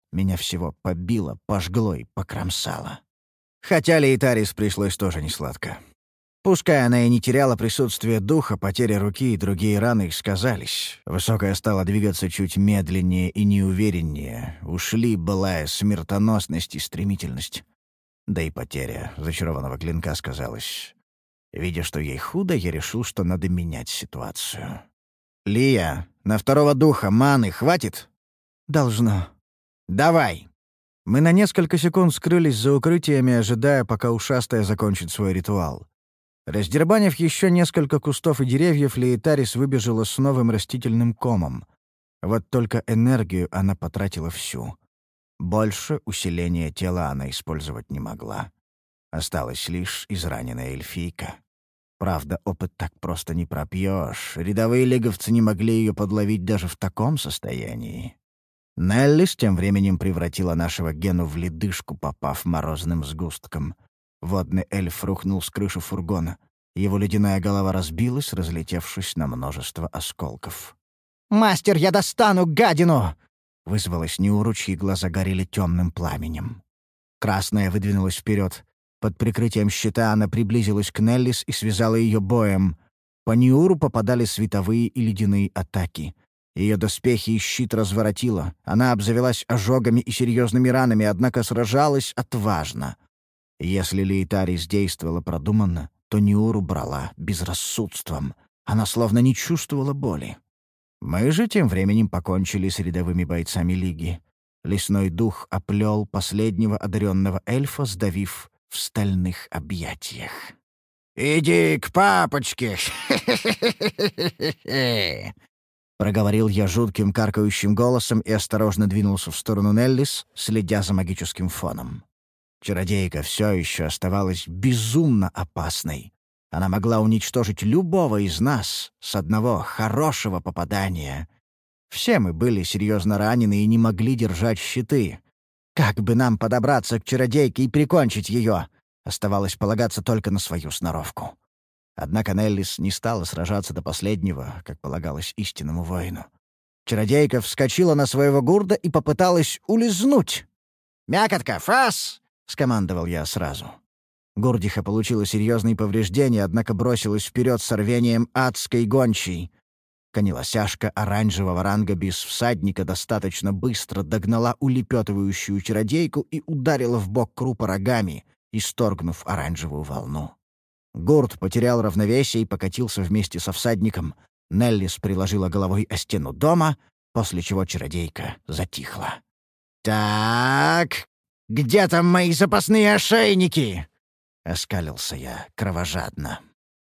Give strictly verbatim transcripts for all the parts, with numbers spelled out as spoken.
Меня всего побило, пожгло и покромсало. Хотя Лейтарис пришлось тоже несладко. Пускай она и не теряла присутствие духа, потеря руки и другие раны сказались. Высокая стала двигаться чуть медленнее и неувереннее. Ушли былая смертоносность и стремительность. Да и потеря зачарованного клинка сказалась. Видя, что ей худо, я решил, что надо менять ситуацию. «Лия, на второго духа маны хватит?» «Должно». «Давай!» Мы на несколько секунд скрылись за укрытиями, ожидая, пока ушастая закончит свой ритуал. Раздербанив еще несколько кустов и деревьев, Лейтарис выбежала с новым растительным комом. Вот только энергию она потратила всю. Больше усиления тела она использовать не могла. Осталась лишь израненная эльфийка. Правда, опыт так просто не пропьешь. Рядовые лиговцы не могли ее подловить даже в таком состоянии. Неллис тем временем превратила нашего Гену в ледышку, попав морозным сгустком. Водный эльф рухнул с крыши фургона. Его ледяная голова разбилась, разлетевшись на множество осколков. «Мастер, я достану гадину!» Вызвалась Ниуру, чьи глаза горели темным пламенем. Красная выдвинулась вперед. Под прикрытием щита она приблизилась к Неллис и связала ее боем. По Ниуру попадали световые и ледяные атаки. Ее доспехи и щит разворотило. Она обзавелась ожогами и серьезными ранами, однако сражалась отважно. Если Лейтарис действовала продуманно, то Ниуру брала безрассудством. Она словно не чувствовала боли. Мы же тем временем покончили с рядовыми бойцами Лиги. Лесной дух оплел последнего одаренного эльфа, сдавив в стальных объятиях. «Иди к папочке!» Проговорил я жутким каркающим голосом и осторожно двинулся в сторону Неллис, следя за магическим фоном. Чародейка все еще оставалась безумно опасной. Она могла уничтожить любого из нас с одного хорошего попадания. Все мы были серьезно ранены и не могли держать щиты. Как бы нам подобраться к чародейке и прикончить ее? Оставалось полагаться только на свою сноровку. Однако Неллис не стала сражаться до последнего, как полагалось истинному воину. Чародейка вскочила на своего гурда и попыталась улизнуть. «Мякотка, фас!» — скомандовал я сразу. Гурдиха получила серьезные повреждения, однако бросилась вперед с рвением адской гончей. Конелосяшка оранжевого ранга без всадника достаточно быстро догнала улепетывающую чародейку и ударила в бок крупа рогами, исторгнув оранжевую волну. Гурд потерял равновесие и покатился вместе со всадником. Неллис приложила головой о стену дома, после чего чародейка затихла. «Так, где там мои запасные ошейники?» — оскалился я кровожадно.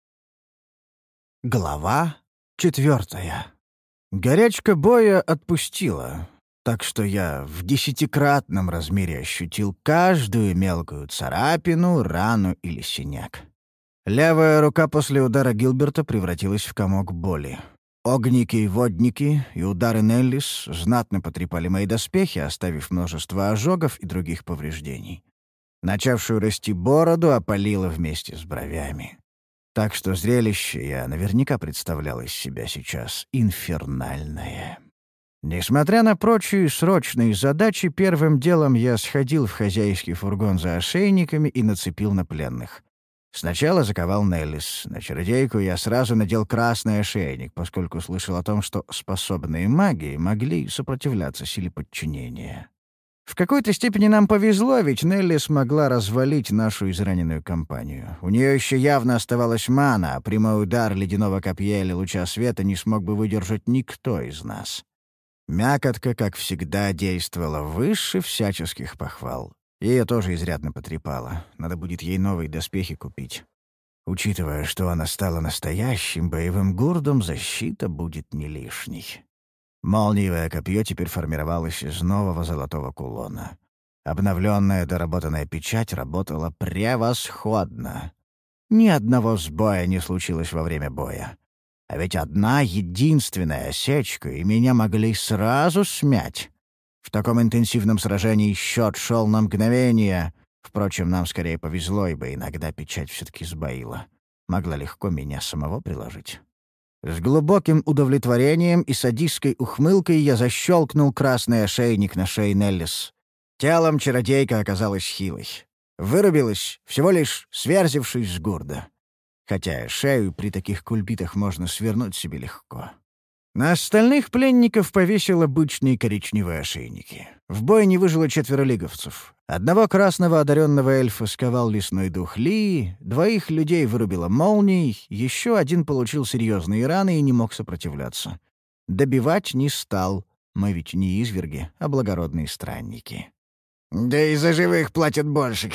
Глава четвертая. Горячка боя отпустила, так что я в десятикратном размере ощутил каждую мелкую царапину, рану или синяк. Левая рука после удара Гилберта превратилась в комок боли. Огники и водники и удары Неллис знатно потрепали мои доспехи, оставив множество ожогов и других повреждений. Начавшую расти бороду опалило вместе с бровями. Так что зрелище я наверняка представлял из себя сейчас инфернальное. Несмотря на прочие срочные задачи, первым делом я сходил в хозяйский фургон за ошейниками и нацепил на пленных. Сначала заковал Неллис. На чародейку я сразу надел красный ошейник, поскольку слышал о том, что способные маги могли сопротивляться силе подчинения. В какой-то степени нам повезло, ведь Нелли смогла развалить нашу израненную компанию. У нее еще явно оставалась мана, а прямой удар ледяного копья или луча света не смог бы выдержать никто из нас. Мякотка, как всегда, действовала выше всяческих похвал. Ее тоже изрядно потрепало. Надо будет ей новые доспехи купить. Учитывая, что она стала настоящим боевым гурдом, защита будет не лишней. Молниевое копье теперь формировалось из нового золотого кулона. Обновленная доработанная печать работала превосходно. Ни одного сбоя не случилось во время боя. А ведь одна единственная осечка, и меня могли сразу смять. В таком интенсивном сражении счет шел на мгновение. Впрочем, нам скорее повезло, ибо иногда печать все-таки сбоила. Могла легко меня самого приложить. С глубоким удовлетворением и садистской ухмылкой я защелкнул красный ошейник на шее Неллис. Телом чародейка оказалась хилой. Вырубилась, всего лишь сверзившись с гурда. Хотя шею при таких кульбитах можно свернуть себе легко. На остальных пленников повесил обычные коричневые ошейники. В бой не выжило четверо лиговцев. Одного красного одаренного эльфа сковал лесной дух Ли, двоих людей вырубило молнией, еще один получил серьезные раны и не мог сопротивляться. Добивать не стал. Мы ведь не изверги, а благородные странники. «Да и за живых платят больше».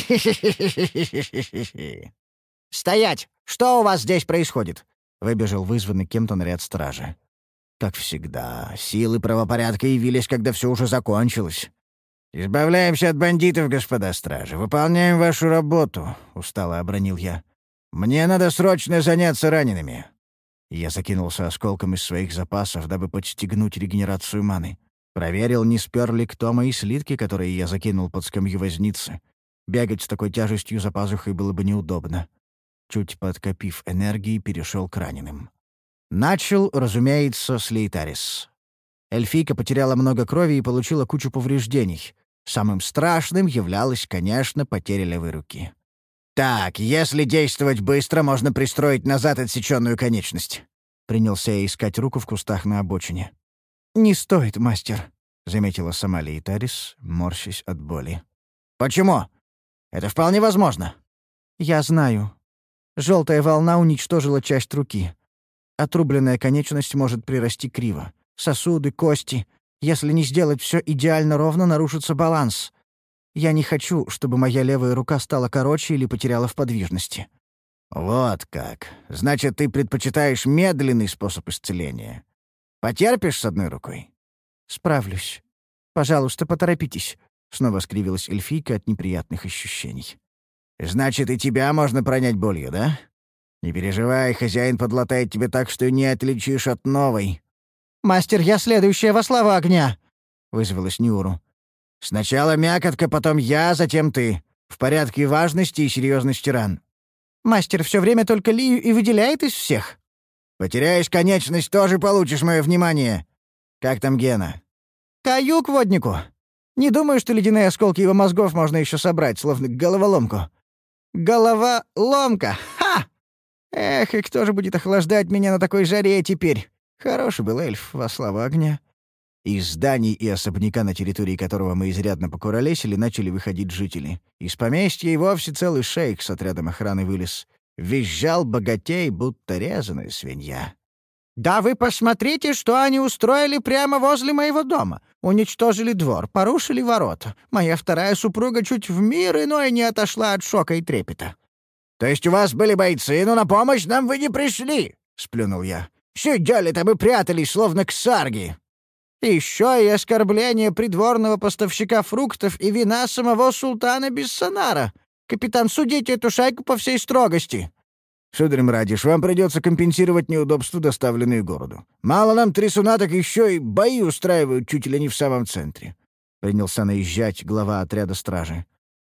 «Стоять! Что у вас здесь происходит?» — выбежал вызванный кем-то наряд стражи. Как всегда, силы правопорядка явились, когда все уже закончилось. «Избавляемся от бандитов, господа стражи. Выполняем вашу работу», — устало обронил я. «Мне надо срочно заняться ранеными». Я закинулся осколком из своих запасов, дабы подстегнуть регенерацию маны. Проверил, не спер ли кто мои слитки, которые я закинул под скамью возницы. Бегать с такой тяжестью за пазухой было бы неудобно. Чуть подкопив энергии, перешел к раненым. Начал, разумеется, с Лейтарис. Эльфийка потеряла много крови и получила кучу повреждений. Самым страшным являлась, конечно, потеря левой руки. «Так, если действовать быстро, можно пристроить назад отсеченную конечность». Принялся я искать руку в кустах на обочине. «Не стоит, мастер», — заметила сама Лейтарис, морщась от боли. «Почему? Это вполне возможно». «Я знаю. Желтая волна уничтожила часть руки. Отрубленная конечность может прирасти криво. Сосуды, кости. Если не сделать все идеально ровно, нарушится баланс. Я не хочу, чтобы моя левая рука стала короче или потеряла в подвижности». «Вот как. Значит, ты предпочитаешь медленный способ исцеления. Потерпишь с одной рукой?» «Справлюсь. Пожалуйста, поторопитесь», — снова скривилась эльфийка от неприятных ощущений. «Значит, и тебя можно пронять болью, да? Не переживай, хозяин подлатает тебе так, что не отличишь от новой». «Мастер, я следующая во славу огня!» — вызвалась Нюру. «Сначала мякотка, потом я, затем ты. В порядке важности и серьезности ран». «Мастер все время только Лию и выделяет из всех». «Потеряешь конечность, тоже получишь мое внимание. Как там Гена?» «Каюк воднику. Не думаю, что ледяные осколки его мозгов можно еще собрать, словно головоломку». «Головоломка! Ха! Эх, и кто же будет охлаждать меня на такой жаре теперь? Хороший был эльф, во славу огня». Из зданий и особняка, на территории которого мы изрядно покуролесили, начали выходить жители. Из поместья и вовсе целый шейх с отрядом охраны вылез. Визжал богатей, будто резаная свинья. «Да вы посмотрите, что они устроили прямо возле моего дома. Уничтожили двор, порушили ворота. Моя вторая супруга чуть в мир иной не отошла от шока и трепета». «То есть у вас были бойцы, но на помощь нам вы не пришли?» — сплюнул я. «Сидели там и прятались, словно ксарги». «Еще и оскорбление придворного поставщика фруктов и вина самого султана Биссанара. Капитан, судите эту шайку по всей строгости». «Сударь Мрадиш, вам придется компенсировать неудобства, доставленные городу. Мало нам трясуна, так еще и бои устраивают чуть ли не в самом центре», — принялся наезжать глава отряда стражи.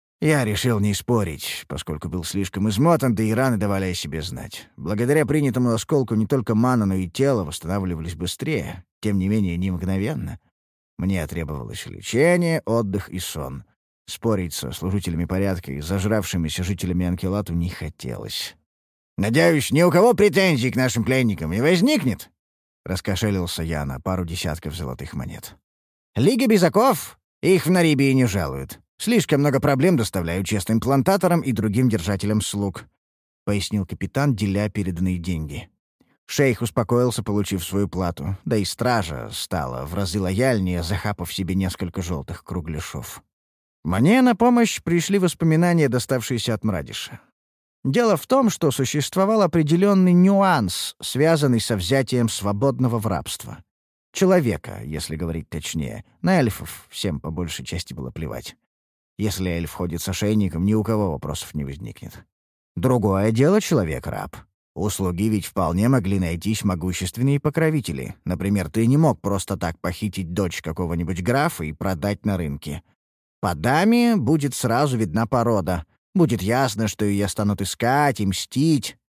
Я решил не спорить, поскольку был слишком измотан, да и раны давали о себе знать. Благодаря принятому осколку не только мана, но и тело восстанавливались быстрее, тем не менее не мгновенно. Мне требовалось лечение, отдых и сон. Спорить со служителями порядка и зажравшимися жителями Анкелату не хотелось. «Надеюсь, ни у кого претензий к нашим пленникам не возникнет?» — раскошелился я на пару десятков золотых монет. «Лига Безаков? Их в Нарибии не жалуют. Слишком много проблем доставляю честным плантаторам и другим держателям слуг», — пояснил капитан, деля переданные деньги. Шейх успокоился, получив свою плату, да и стража стала в разы лояльнее, захапав себе несколько желтых кругляшов. Мне на помощь пришли воспоминания, доставшиеся от Мрадиша. Дело в том, что существовал определенный нюанс, связанный со взятием свободного в рабство. Человека, если говорить точнее. На эльфов всем по большей части было плевать. Если эльф ходит с ошейником, ни у кого вопросов не возникнет. Другое дело — человек-раб. У слуги ведь вполне могли найтись могущественные покровители. Например, ты не мог просто так похитить дочь какого-нибудь графа и продать на рынке. По даме будет сразу видна порода. Будет ясно, что ее станут искать и мстить.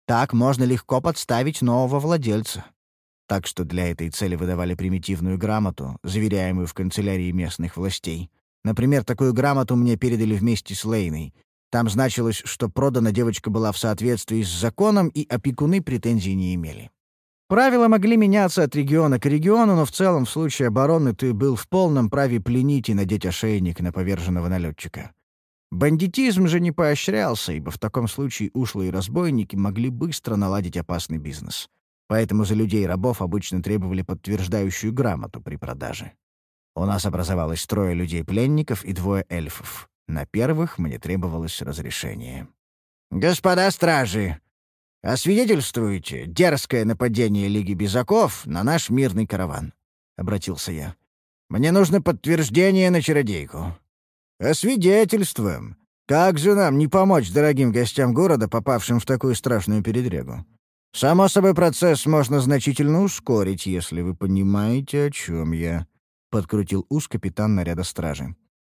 Так можно легко подставить нового владельца. Так что для этой цели выдавали примитивную грамоту, заверяемую в канцелярии местных властей. Например, такую грамоту мне передали вместе с Лейной. Там значилось, что продана девочка была в соответствии с законом, и опекуны претензий не имели. Правила могли меняться от региона к региону, но в целом в случае обороны ты был в полном праве пленить и надеть ошейник на поверженного налетчика. Бандитизм же не поощрялся, ибо в таком случае ушлые разбойники могли быстро наладить опасный бизнес. Поэтому за людей-рабов обычно требовали подтверждающую грамоту при продаже. У нас образовалось трое людей-пленников и двое эльфов. На первых мне требовалось разрешение. «Господа стражи, освидетельствуйте дерзкое нападение Лиги Безаков на наш мирный караван», — обратился я. «Мне нужно подтверждение на чародейку». «Освидетельствуем. Как же нам не помочь дорогим гостям города, попавшим в такую страшную передрягу? Само собой, процесс можно значительно ускорить, если вы понимаете, о чем я», — подкрутил ус капитан наряда стражи.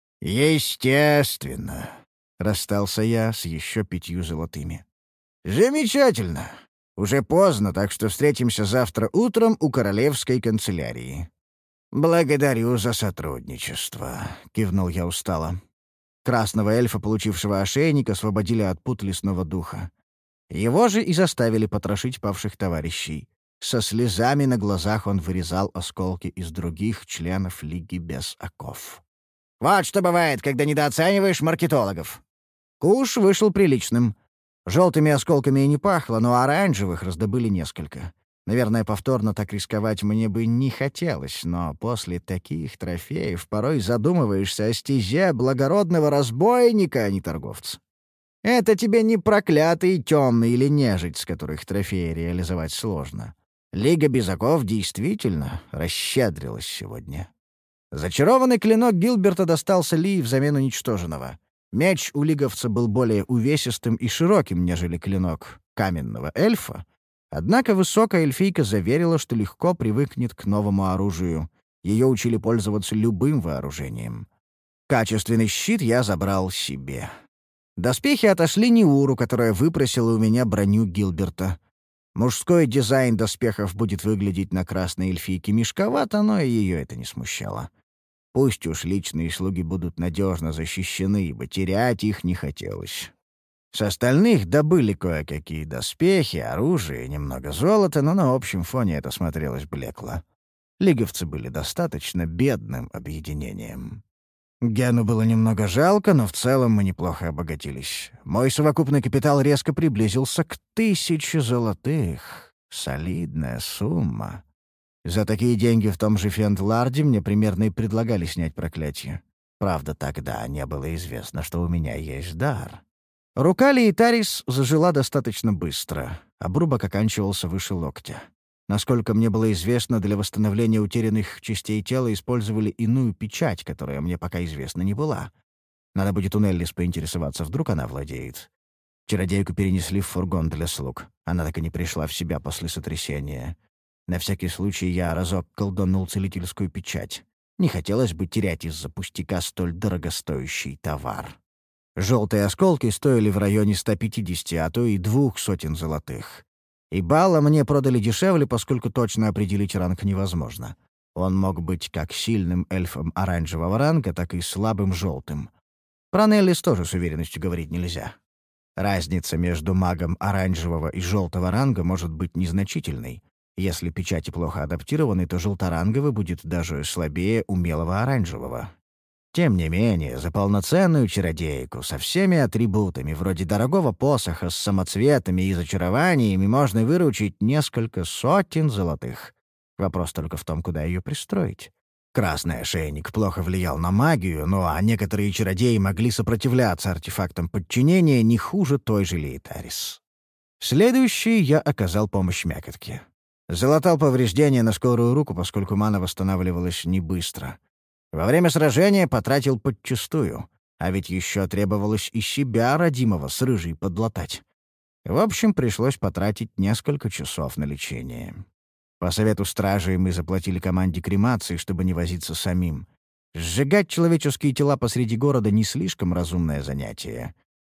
«Естественно», — расстался я с еще пятью золотыми. «Замечательно. Уже поздно, так что встретимся завтра утром у королевской канцелярии». «Благодарю за сотрудничество», — кивнул я устало. Красного эльфа, получившего ошейник, освободили от пут лесного духа. Его же и заставили потрошить павших товарищей. Со слезами на глазах он вырезал осколки из других членов Лиги без оков. «Вот что бывает, когда недооцениваешь маркетологов». Куш вышел приличным. Желтыми осколками и не пахло, но оранжевых раздобыли несколько. Наверное, повторно так рисковать мне бы не хотелось, но после таких трофеев порой задумываешься о стезе благородного разбойника, а не торговца. Это тебе не проклятый темный или нежить, с которых трофеи реализовать сложно. Лига Безаков действительно расщедрилась сегодня. Зачарованный клинок Гилберта достался Ли взамен уничтоженного. Меч у лиговца был более увесистым и широким, нежели клинок каменного эльфа. Однако высокая эльфийка заверила, что легко привыкнет к новому оружию. Ее учили пользоваться любым вооружением. Качественный щит я забрал себе. Доспехи отошли Неуру, которая выпросила у меня броню Гилберта. Мужской дизайн доспехов будет выглядеть на красной эльфийке мешковато, но и ее это не смущало. Пусть уж личные слуги будут надежно защищены, ибо терять их не хотелось. С остальных добыли кое-какие доспехи, оружие и немного золота, но на общем фоне это смотрелось блекло. Лиговцы были достаточно бедным объединением. Гену было немного жалко, но в целом мы неплохо обогатились. Мой совокупный капитал резко приблизился к тысяче золотых. Солидная сумма. За такие деньги в том же Фендларде мне примерно и предлагали снять проклятие. Правда, тогда не было известно, что у меня есть дар. Рука Лейтарис зажила достаточно быстро. Обрубок оканчивался выше локтя. Насколько мне было известно, для восстановления утерянных частей тела использовали иную печать, которая мне пока известна не была. Надо будет у Неллис поинтересоваться, вдруг она владеет. Чародейку перенесли в фургон для слуг. Она так и не пришла в себя после сотрясения. На всякий случай я разок колданул целительскую печать. Не хотелось бы терять из-за пустяка столь дорогостоящий товар. Желтые осколки стоили в районе ста пятидесяти, а то и двух сотен золотых. И Бала мне продали дешевле, поскольку точно определить ранг невозможно. Он мог быть как сильным эльфом оранжевого ранга, так и слабым желтым. Про Неллис тоже с уверенностью говорить нельзя. Разница между магом оранжевого и желтого ранга может быть незначительной. Если печати плохо адаптированы, то желторанговый будет даже слабее умелого оранжевого. Тем не менее, за полноценную чародейку со всеми атрибутами, вроде дорогого посоха с самоцветами и зачарованиями, можно выручить несколько сотен золотых. Вопрос только в том, куда ее пристроить. Красный ошейник плохо влиял на магию, ну а некоторые чародеи могли сопротивляться артефактам подчинения не хуже той же Лейтарис. Следующий я оказал помощь мякотке. Залатал повреждения на скорую руку, поскольку мана восстанавливалась не быстро. Во время сражения потратил подчистую, а ведь еще требовалось и себя, родимого, с рыжей подлатать. В общем, пришлось потратить несколько часов на лечение. По совету стражей мы заплатили команде кремации, чтобы не возиться самим. Сжигать человеческие тела посреди города — не слишком разумное занятие.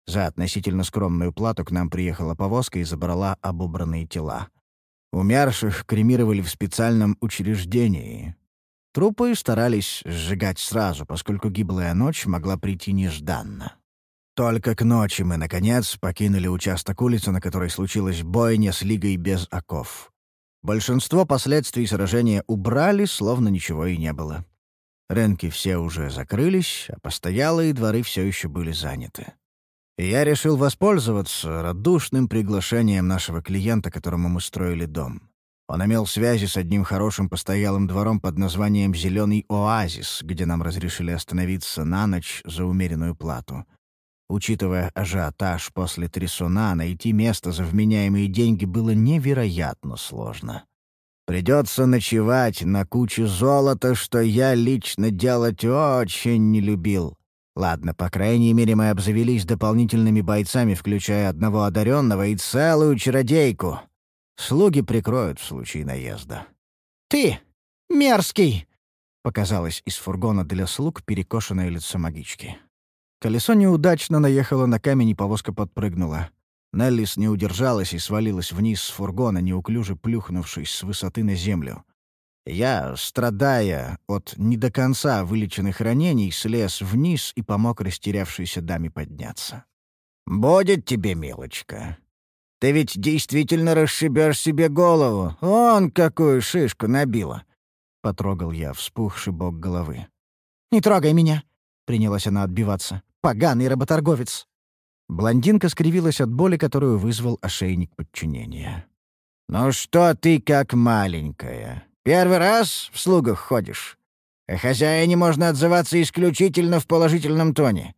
За относительно скромную плату к нам приехала повозка и забрала обобранные тела. Умерших кремировали в специальном учреждении. Трупы старались сжигать сразу, поскольку гиблая ночь могла прийти нежданно. Только к ночи мы, наконец, покинули участок улицы, на которой случилась бойня с Лигой без оков. Большинство последствий сражения убрали, словно ничего и не было. Рынки все уже закрылись, а постоялые дворы все еще были заняты. И я решил воспользоваться радушным приглашением нашего клиента, которому мы строили дом. Он имел связи с одним хорошим постоялым двором под названием «Зеленый оазис», где нам разрешили остановиться на ночь за умеренную плату. Учитывая ажиотаж после трясуна, найти место за вменяемые деньги было невероятно сложно. Придется ночевать на куче золота, что я лично делать очень не любил. Ладно, по крайней мере, мы обзавелись дополнительными бойцами, включая одного одаренного и целую чародейку. Слуги прикроют в случае наезда. «Ты! Мерзкий!» — показалось из фургона для слуг перекошенное лицо магички. Колесо неудачно наехало на камень, и повозка подпрыгнула. Неллис не удержалась и свалилась вниз с фургона, неуклюже плюхнувшись с высоты на землю. Я, страдая от не до конца вылеченных ранений, слез вниз и помог растерявшейся даме подняться. «Будет тебе, милочка. Ты ведь действительно расшибешь себе голову. Он какую шишку набила!» — потрогал я вспухший бок головы. «Не трогай меня!» — принялась она отбиваться. «Поганый работорговец!» Блондинка скривилась от боли, которую вызвал ошейник подчинения. «Ну что ты как маленькая? Первый раз в слугах ходишь? О хозяине можно отзываться исключительно в положительном тоне.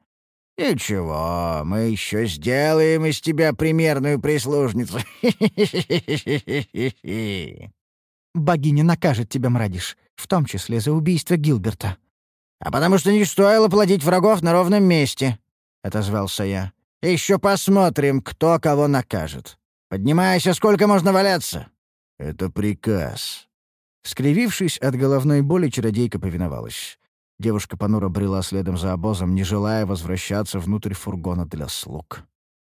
Ничего, мы еще сделаем из тебя примерную прислужницу. Богиня накажет тебя, мрадиш, в том числе за убийство Гилберта. А потому что не стоило плодить врагов на ровном месте, — отозвался я. Еще посмотрим, кто кого накажет. Поднимайся, сколько можно валяться. Это приказ. Скривившись от головной боли, чародейка повиновалась. Девушка понуро брела следом за обозом, не желая возвращаться внутрь фургона для слуг.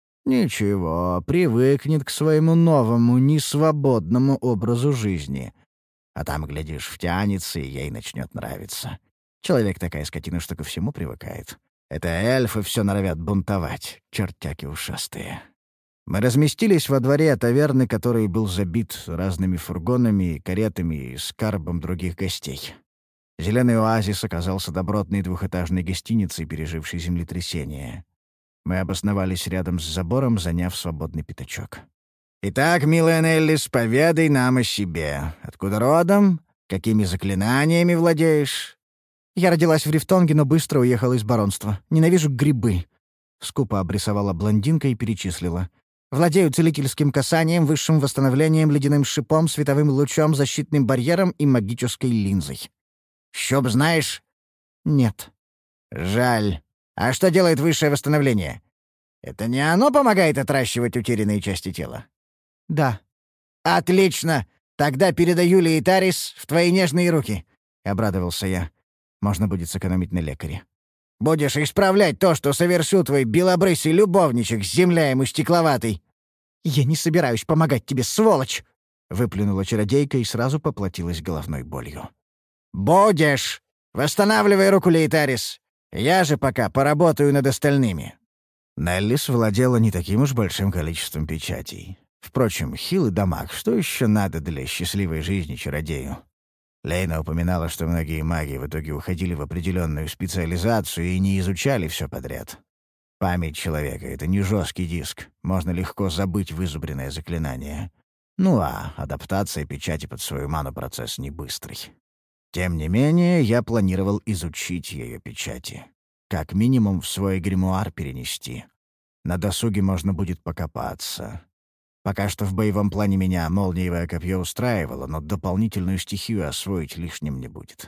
Ничего, привыкнет к своему новому, несвободному образу жизни. А там, глядишь, втянется, и ей начнет нравиться. Человек такая скотина, что ко всему привыкает. Это эльфы все норовят бунтовать, чертяки ушастые. Мы разместились во дворе таверны, который был забит разными фургонами, каретами и скарбом других гостей. Зеленый оазис оказался добротной двухэтажной гостиницей, пережившей землетрясение. Мы обосновались рядом с забором, заняв свободный пятачок. «Итак, милая Неллис, поведай нам о себе. Откуда родом? Какими заклинаниями владеешь?» «Я родилась в Рифтонге, но быстро уехала из баронства. Ненавижу грибы», — скупо обрисовала блондинка и перечислила. «Владею целительским касанием, высшим восстановлением, ледяным шипом, световым лучом, защитным барьером и магической линзой». «Щуп знаешь?» «Нет». «Жаль. А что делает высшее восстановление? Это не оно помогает отращивать утерянные части тела?» «Да». «Отлично! Тогда передаю Лейтарис в твои нежные руки», — обрадовался я. «Можно будет сэкономить на лекаре». «Будешь исправлять то, что совершил твой белобрысый любовничек с земляем стекловатый». «Я не собираюсь помогать тебе, сволочь!» — выплюнула чародейка и сразу поплатилась головной болью. «Будешь! Восстанавливай руку, Лейтарис. Я же пока поработаю над остальными». Неллис владела не таким уж большим количеством печатей. Впрочем, хилый дамаг, что еще надо для счастливой жизни чародею? Лейна упоминала, что многие маги в итоге уходили в определенную специализацию и не изучали все подряд. Память человека — это не жесткий диск, можно легко забыть вызубренное заклинание. Ну а адаптация печати под свою ману — процесс не быстрый. Тем не менее, я планировал изучить ее печати. Как минимум в свой гримуар перенести. На досуге можно будет покопаться. Пока что в боевом плане меня молниевое копье устраивало, но дополнительную стихию освоить лишним не будет.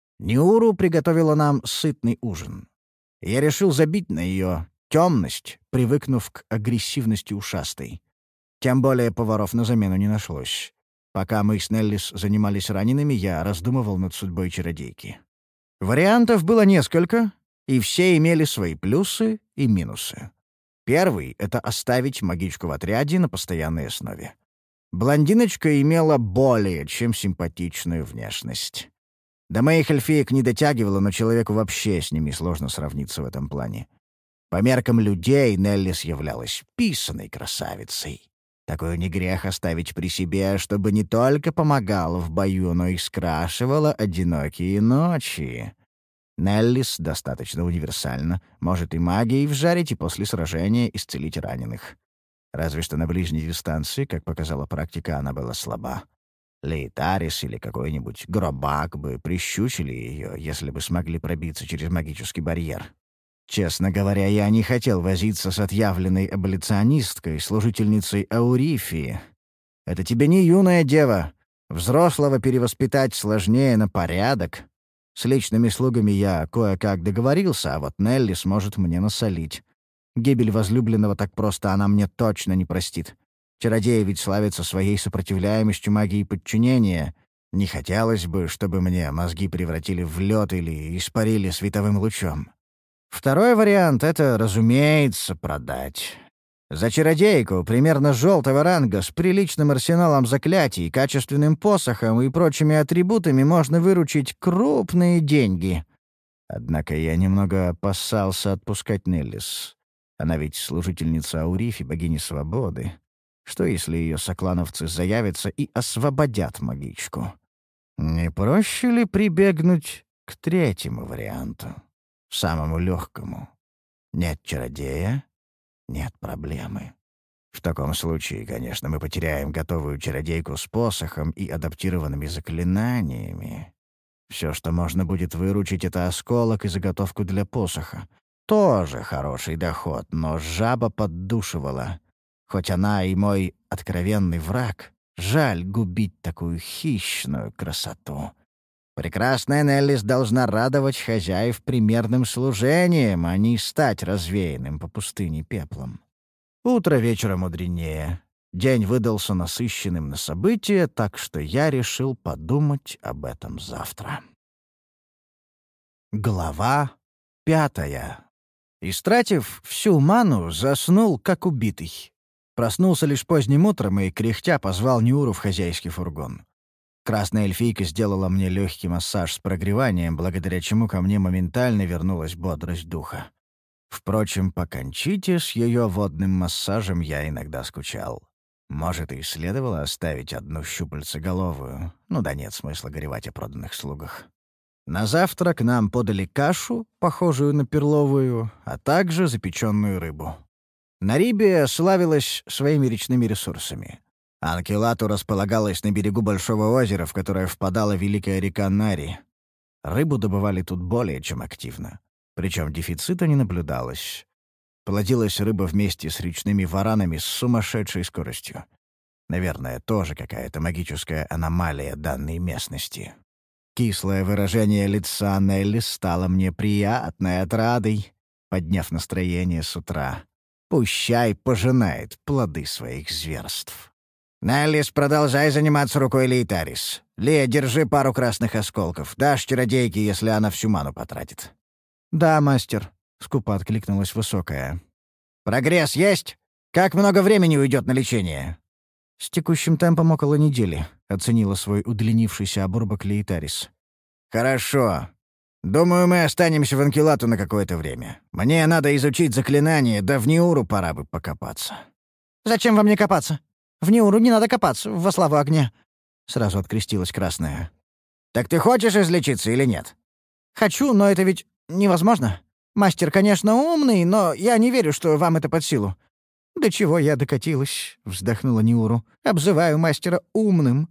Ниуру приготовила нам сытный ужин. Я решил забить на ее темность, привыкнув к агрессивности ушастой. Тем более поваров на замену не нашлось. Пока мы с Неллис занимались ранеными, я раздумывал над судьбой чародейки. Вариантов было несколько, и все имели свои плюсы и минусы. Первый — это оставить магичку в отряде на постоянной основе. Блондиночка имела более чем симпатичную внешность. До моих эльфиек не дотягивала, но человеку вообще с ними сложно сравниться в этом плане. По меркам людей Неллис являлась писаной красавицей. Такую не грех оставить при себе, чтобы не только помогала в бою, но и скрашивала одинокие ночи. Неллис достаточно универсальна, может и магией вжарить, и после сражения исцелить раненых. Разве что на ближней дистанции, как показала практика, она была слаба. Лейтарис или какой-нибудь гробак бы прищучили ее, если бы смогли пробиться через магический барьер. Честно говоря, я не хотел возиться с отъявленной аболиционисткой, служительницей Аурифии. Это тебе не юная дева. Взрослого перевоспитать сложнее на порядок. С личными слугами я кое-как договорился, а вот Нелли сможет мне насолить. Гибель возлюбленного так просто она мне точно не простит. Чародеи ведь славятся своей сопротивляемостью магии подчинения. Не хотелось бы, чтобы мне мозги превратили в лед или испарили световым лучом. Второй вариант — это, разумеется, продать. За чародейку примерно желтого ранга с приличным арсеналом заклятий, качественным посохом и прочими атрибутами можно выручить крупные деньги. Однако я немного опасался отпускать Неллис. Она ведь служительница Аурифи, богини свободы. Что, если ее соклановцы заявятся и освободят магичку? Не проще ли прибегнуть к третьему варианту? Самому легкому. Нет чародея — нет проблемы. В таком случае, конечно, мы потеряем готовую чародейку с посохом и адаптированными заклинаниями. Все, что можно будет выручить, — это осколок и заготовку для посоха. Тоже хороший доход, но жаба поддушивала. Хоть она и мой откровенный враг, жаль губить такую хищную красоту. Прекрасная Неллис должна радовать хозяев примерным служением, а не стать развеянным по пустыне пеплом. Утро вечера мудренее. День выдался насыщенным на события, так что я решил подумать об этом завтра. Глава пятая. Истратив всю ману, заснул, как убитый. Проснулся лишь поздним утром и, кряхтя, позвал Ниуру в хозяйский фургон. Красная эльфийка сделала мне легкий массаж с прогреванием, благодаря чему ко мне моментально вернулась бодрость духа. Впрочем, по Кончите с ее водным массажем я иногда скучал. Может, и следовало оставить одну щупальцеголовую. Ну да нет смысла горевать о проданных слугах. На завтрак нам подали кашу, похожую на перловую, а также запеченную рыбу. Нарибия славилась своими речными ресурсами. Анкелату располагалась на берегу большого озера, в которое впадала великая река Нари. Рыбу добывали тут более чем активно. Причем дефицита не наблюдалось. Плодилась рыба вместе с речными варанами с сумасшедшей скоростью. Наверное, тоже какая-то магическая аномалия данной местности. Кислое выражение лица Нелли стало мне приятной отрадой, подняв настроение с утра. Пущай пожинает плоды своих зверств. «Неллис, продолжай заниматься рукой Лейтарис. Лея, держи пару красных осколков. Дашь чародейке, если она всю ману потратит». «Да, мастер», — скупо откликнулась высокая. «Прогресс есть? Как много времени уйдет на лечение?» «С текущим темпом около недели», — оценила свой удлинившийся обрубок Лейтарис. «Хорошо. Думаю, мы останемся в Анкелату на какое-то время. Мне надо изучить заклинание, да в Ниуру пора бы покопаться». «Зачем вам не копаться? В Ниуру не надо копаться, во славу огня», — сразу открестилась Красная. «Так ты хочешь излечиться или нет?» «Хочу, но это ведь невозможно. Мастер, конечно, умный, но я не верю, что вам это под силу». «До чего я докатилась?» — вздохнула Ниуру. «Обзываю мастера умным».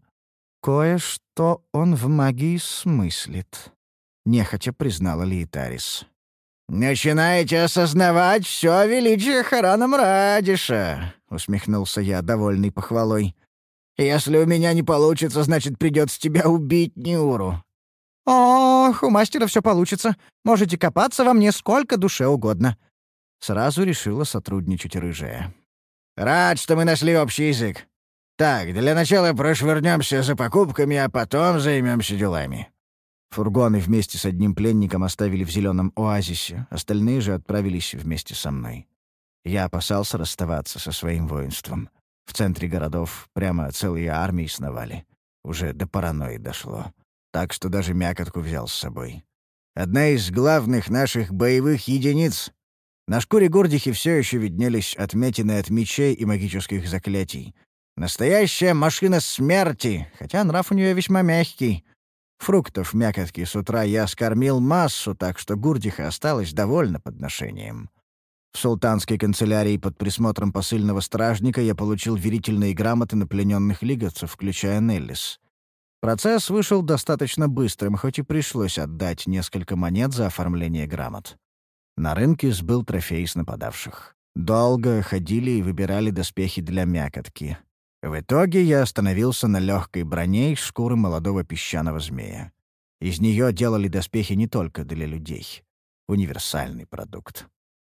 «Кое-что он в магии смыслит», — нехотя признала Лейтарис. «Начинаете осознавать все величие Харана Мрадиша», — усмехнулся я, довольный похвалой. «Если у меня не получится, значит, придется тебя убить, Ниуру». «Ох, у мастера все получится. Можете копаться во мне сколько душе угодно». Сразу решила сотрудничать рыжая. «Рад, что мы нашли общий язык. Так, для начала прошвырнемся за покупками, а потом займемся делами». Фургоны вместе с одним пленником оставили в зеленом оазисе, остальные же отправились вместе со мной. Я опасался расставаться со своим воинством. В центре городов прямо целые армии сновали. Уже до паранойи дошло. Так что даже мякотку взял с собой. Одна из главных наших боевых единиц. На шкуре Гурдихи все еще виднелись отметины от мечей и магических заклятий. Настоящая машина смерти, хотя нрав у нее весьма мягкий. Фруктов мякотки с утра я скормил массу, так что Гурдиха осталась довольна подношением. В султанской канцелярии под присмотром посыльного стражника я получил верительные грамоты на плененных лиговцев, включая Неллис. Процесс вышел достаточно быстрым, хоть и пришлось отдать несколько монет за оформление грамот. На рынке сбыл трофей с нападавших. Долго ходили и выбирали доспехи для мякотки. В итоге я остановился на легкой броне из шкуры молодого песчаного змея. Из нее делали доспехи не только для людей. Универсальный продукт.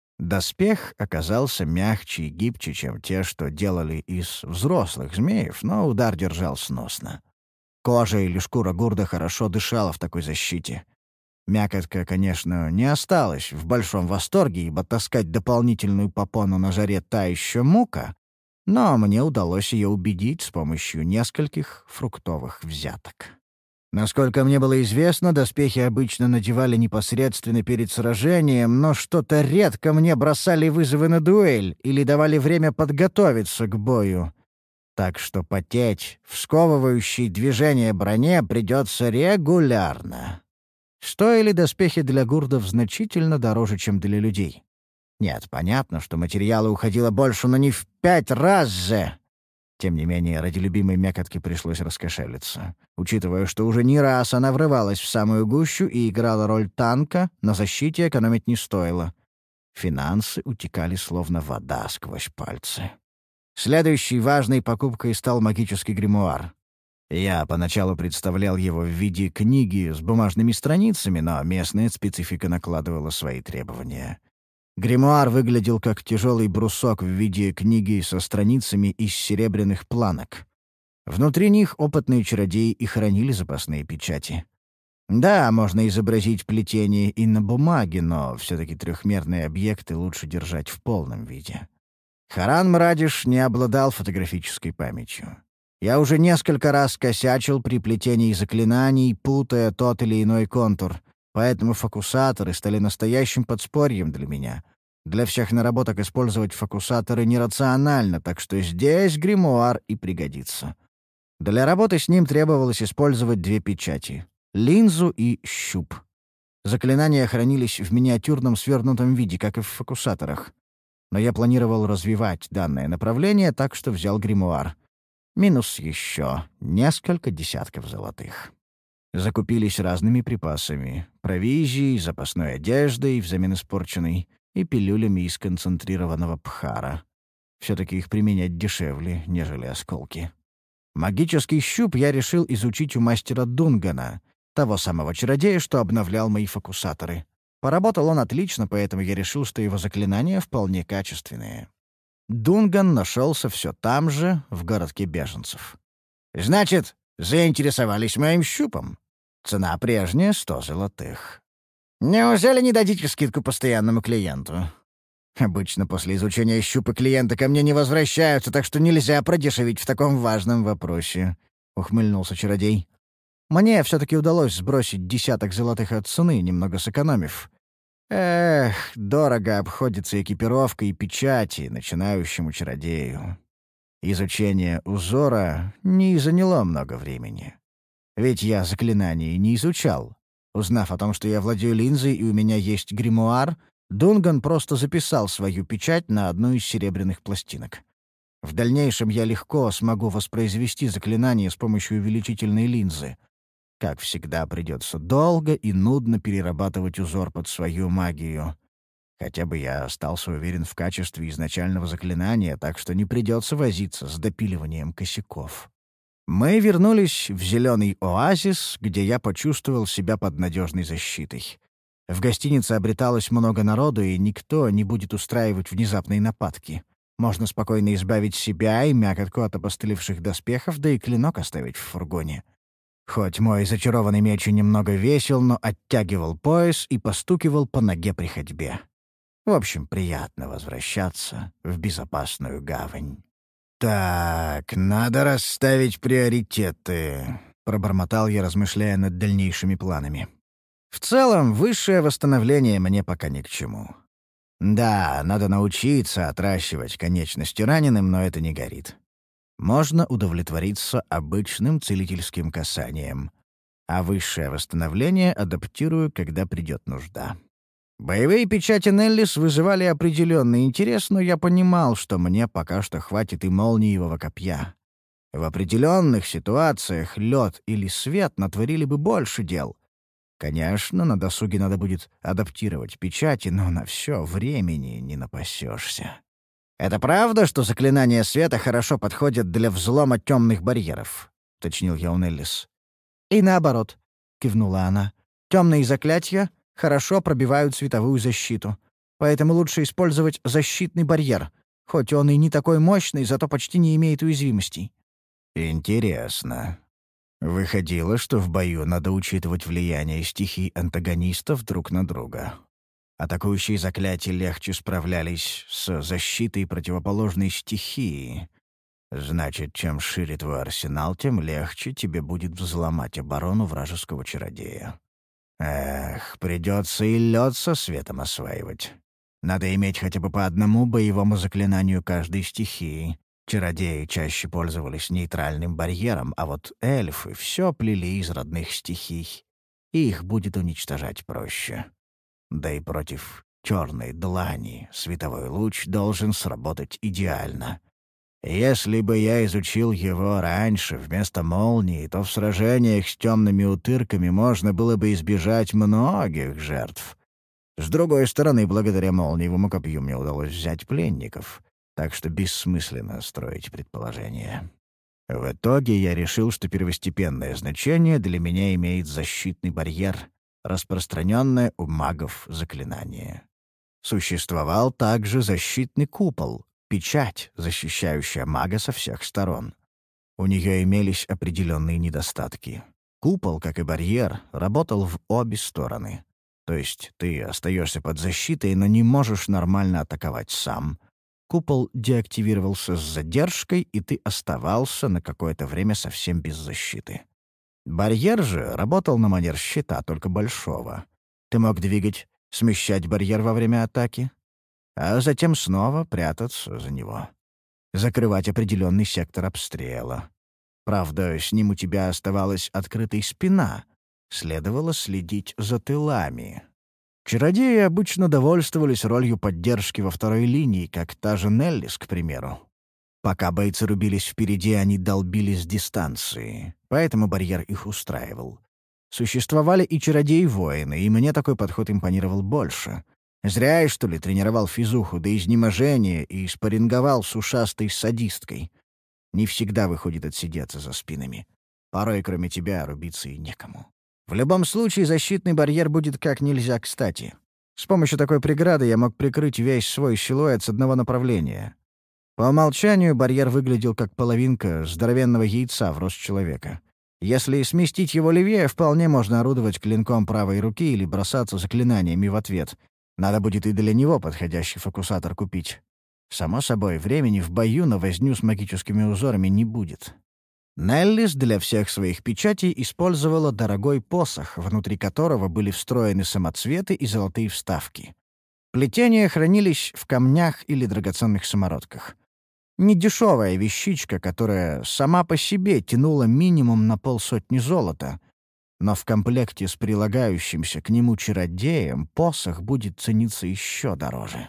Доспех оказался мягче и гибче, чем те, что делали из взрослых змеев, но удар держал сносно. Кожа или шкура гурда хорошо дышала в такой защите. Мякотка, конечно, не осталась в большом восторге, ибо таскать дополнительную попону на жаре та еще мука, но мне удалось ее убедить с помощью нескольких фруктовых взяток. Насколько мне было известно, доспехи обычно надевали непосредственно перед сражением, но что-то редко мне бросали вызовы на дуэль или давали время подготовиться к бою. Так что потеть в сковывающей движение броне придется регулярно. Стоили доспехи для гурдов значительно дороже, чем для людей. Нет, понятно, что материала уходило больше, но не в пять раз же. Тем не менее, ради любимой мякотки пришлось раскошелиться. Учитывая, что уже не раз она врывалась в самую гущу и играла роль танка, на защите экономить не стоило. Финансы утекали словно вода сквозь пальцы. Следующей важной покупкой стал магический гримуар. Я поначалу представлял его в виде книги с бумажными страницами, но местная специфика накладывала свои требования. Гримуар выглядел как тяжелый брусок в виде книги со страницами из серебряных планок. Внутри них опытные чародеи и хранили запасные печати. Да, можно изобразить плетение и на бумаге, но все-таки трехмерные объекты лучше держать в полном виде. Харан Мрадиш не обладал фотографической памятью. Я уже несколько раз косячил при плетении заклинаний, путая тот или иной контур, поэтому фокусаторы стали настоящим подспорьем для меня. Для всех наработок использовать фокусаторы нерационально, так что здесь гримуар и пригодится. Для работы с ним требовалось использовать две печати — линзу и щуп. Заклинания хранились в миниатюрном свернутом виде, как и в фокусаторах. Но я планировал развивать данное направление, так что взял гримуар. Минус еще несколько десятков золотых. Закупились разными припасами — провизией, запасной одеждой взамен испорченной и пилюлями из концентрированного пхара. Все-таки их применять дешевле, нежели осколки. Магический щуп я решил изучить у мастера Дунгана, того самого чародея, что обновлял мои фокусаторы. Поработал он отлично, поэтому я решил, что его заклинания вполне качественные. Дунган нашелся все там же, в городке беженцев. «Значит, заинтересовались моим щупом? Цена прежняя — сто золотых. Неужели не дадите скидку постоянному клиенту? Обычно после изучения щупа клиенты ко мне не возвращаются, так что нельзя продешевить в таком важном вопросе», — ухмыльнулся чародей. «Мне все-таки удалось сбросить десяток золотых от цены, немного сэкономив. Эх, дорого обходится экипировка и печати начинающему чародею. Изучение узора не заняло много времени. Ведь я заклинания не изучал. Узнав о том, что я владею линзой и у меня есть гримуар, Дунган просто записал свою печать на одну из серебряных пластинок. В дальнейшем я легко смогу воспроизвести заклинание с помощью увеличительной линзы. Как всегда, придется долго и нудно перерабатывать узор под свою магию. Хотя бы я остался уверен в качестве изначального заклинания, так что не придется возиться с допиливанием косяков. Мы вернулись в зеленый оазис, где я почувствовал себя под надежной защитой. В гостинице обреталось много народу, и никто не будет устраивать внезапные нападки. Можно спокойно избавить себя и мякотку от опостылевших доспехов, да и клинок оставить в фургоне. Хоть мой зачарованный меч и немного весил, но оттягивал пояс и постукивал по ноге при ходьбе. В общем, приятно возвращаться в безопасную гавань. «Так, надо расставить приоритеты», — пробормотал я, размышляя над дальнейшими планами. В целом, высшее восстановление мне пока ни к чему. Да, надо научиться отращивать конечности раненым, но это не горит. Можно удовлетвориться обычным целительским касанием, а высшее восстановление адаптирую, когда придет нужда. Боевые печати Неллис вызывали определенный интерес, но я понимал, что мне пока что хватит и молниевого копья. В определенных ситуациях лед или свет натворили бы больше дел. Конечно, на досуге надо будет адаптировать печати, но на все времени не напасешься. «Это правда, что заклинания света хорошо подходят для взлома темных барьеров?» — уточнил я у Неллис. «И наоборот», — кивнула она. «Темные заклятия хорошо пробивают световую защиту, поэтому лучше использовать защитный барьер, хоть он и не такой мощный, зато почти не имеет уязвимостей». «Интересно. Выходило, что в бою надо учитывать влияние стихий антагонистов друг на друга. Атакующие заклятия легче справлялись с защитой противоположной стихии. Значит, чем шире твой арсенал, тем легче тебе будет взломать оборону вражеского чародея. Эх, придется и лед со светом осваивать. Надо иметь хотя бы по одному боевому заклинанию каждой стихии. Чародеи чаще пользовались нейтральным барьером, а вот эльфы все плели из родных стихий. И их будет уничтожать проще. Да и против черной длани световой луч должен сработать идеально. Если бы я изучил его раньше вместо молнии, то в сражениях с темными утырками можно было бы избежать многих жертв. С другой стороны, благодаря молниевому копью мне удалось взять пленников, так что бессмысленно строить предположения. В итоге я решил, что первостепенное значение для меня имеет защитный барьер, распространенное у магов заклинание. Существовал также защитный купол, печать, защищающая мага со всех сторон. У нее имелись определенные недостатки. Купол, как и барьер, работал в обе стороны. То есть ты остаешься под защитой, но не можешь нормально атаковать сам. Купол деактивировался с задержкой, и ты оставался на какое-то время совсем без защиты. Барьер же работал на манер щита, только большого. Ты мог двигать, смещать барьер во время атаки, а затем снова прятаться за него. Закрывать определенный сектор обстрела. Правда, с ним у тебя оставалась открытой спина. Следовало следить за тылами. Чародеи обычно довольствовались ролью поддержки во второй линии, как та же Неллис, к примеру. Пока бойцы рубились впереди, они долбили с дистанции, поэтому барьер их устраивал. Существовали и чародеи-воины, и мне такой подход импонировал больше. Зря я, что ли, тренировал физуху до изнеможения и спарринговал с ушастой садисткой. Не всегда выходит отсидеться за спинами. Порой, кроме тебя, рубиться и некому. В любом случае, защитный барьер будет как нельзя кстати. С помощью такой преграды я мог прикрыть весь свой силуэт с одного направления. По умолчанию барьер выглядел как половинка здоровенного яйца в рост человека. Если сместить его левее, вполне можно орудовать клинком правой руки или бросаться заклинаниями в ответ. Надо будет и для него подходящий фокусатор купить. Само собой, времени в бою на возню с магическими узорами не будет. Неллис для всех своих печатей использовала дорогой посох, внутри которого были встроены самоцветы и золотые вставки. Плетения хранились в камнях или драгоценных самородках. Недешевая вещичка, которая сама по себе тянула минимум на полсотни золота, но в комплекте с прилагающимся к нему чародеем посох будет цениться еще дороже.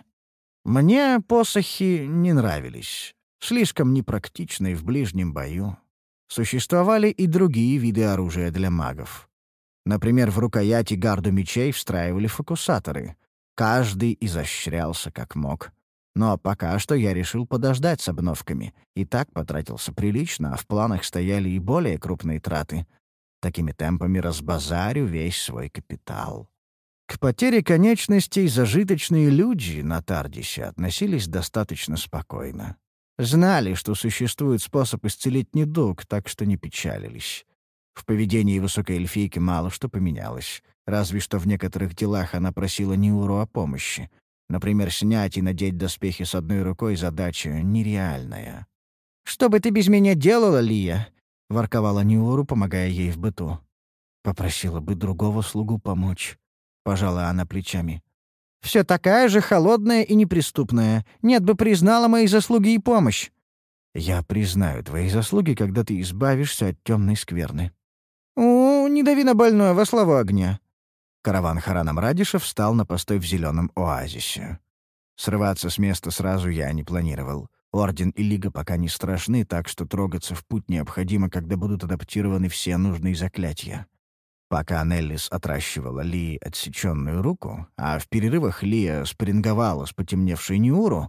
Мне посохи не нравились, слишком непрактичные в ближнем бою. Существовали и другие виды оружия для магов. Например, в рукояти гарду мечей встраивали фокусаторы. Каждый изощрялся как мог. Но пока что я решил подождать с обновками. И так потратился прилично, а в планах стояли и более крупные траты. Такими темпами разбазарю весь свой капитал. К потере конечностей зажиточные люди на Тардисе относились достаточно спокойно. Знали, что существует способ исцелить недуг, так что не печалились. В поведении высокой эльфийки мало что поменялось, разве что в некоторых делах она просила Ниуру о помощи. Например, снять и надеть доспехи с одной рукой — задача нереальная. «Что бы ты без меня делала, Лия?» — ворковала Ниуру, помогая ей в быту. «Попросила бы другого слугу помочь», — пожала она плечами. «Все такая же холодная и неприступная. Нет бы признала мои заслуги и помощь». «Я признаю твои заслуги, когда ты избавишься от темной скверны». «О, не дави на больное во славу огня». Караван Хараном Радиша встал на постой в зеленом оазисе. Срываться с места сразу я не планировал. Орден и Лига пока не страшны, так что трогаться в путь необходимо, когда будут адаптированы все нужные заклятия. Пока Неллис отращивала Лии отсеченную руку, а в перерывах Лия спарринговала с потемневшей Ниуру,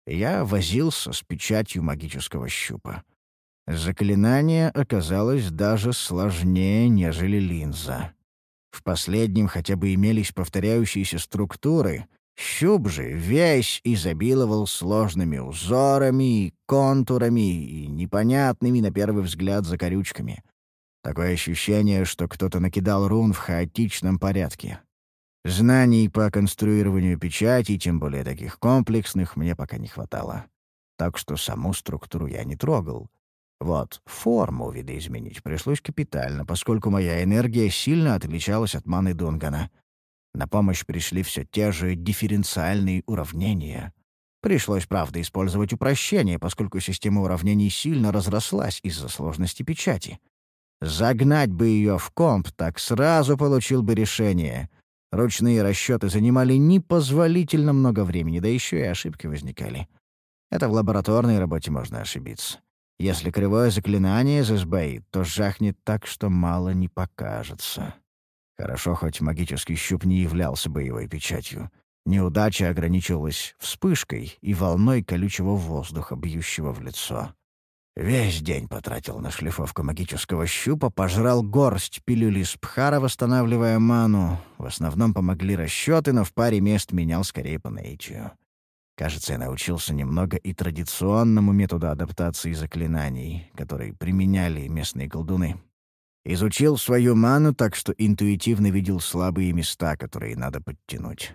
я возился с печатью магического щупа. Заклинание оказалось даже сложнее, нежели линза. В последнем хотя бы имелись повторяющиеся структуры, щуп же весь изобиловал сложными узорами, контурами и непонятными на первый взгляд закорючками. Такое ощущение, что кто-то накидал рун в хаотичном порядке. Знаний по конструированию печатей, тем более таких комплексных, мне пока не хватало. Так что саму структуру я не трогал. Вот форму видоизменить пришлось капитально, поскольку моя энергия сильно отличалась от маны Дунгана. На помощь пришли все те же дифференциальные уравнения. Пришлось, правда, использовать упрощение, поскольку система уравнений сильно разрослась из-за сложности печати. Загнать бы ее в комп, так сразу получил бы решение. Ручные расчеты занимали непозволительно много времени, да еще и ошибки возникали. Это в лабораторной работе можно ошибиться. Если кривое заклинание засбоит, то жахнет так, что мало не покажется. Хорошо, хоть магический щуп не являлся боевой печатью. Неудача ограничивалась вспышкой и волной колючего воздуха, бьющего в лицо. Весь день потратил на шлифовку магического щупа, пожрал горсть пилюли Спхара, восстанавливая ману. В основном помогли расчеты, но в паре мест менял скорее по наитию. Кажется, я научился немного и традиционному методу адаптации заклинаний, который применяли местные колдуны. Изучил свою ману, так что интуитивно видел слабые места, которые надо подтянуть.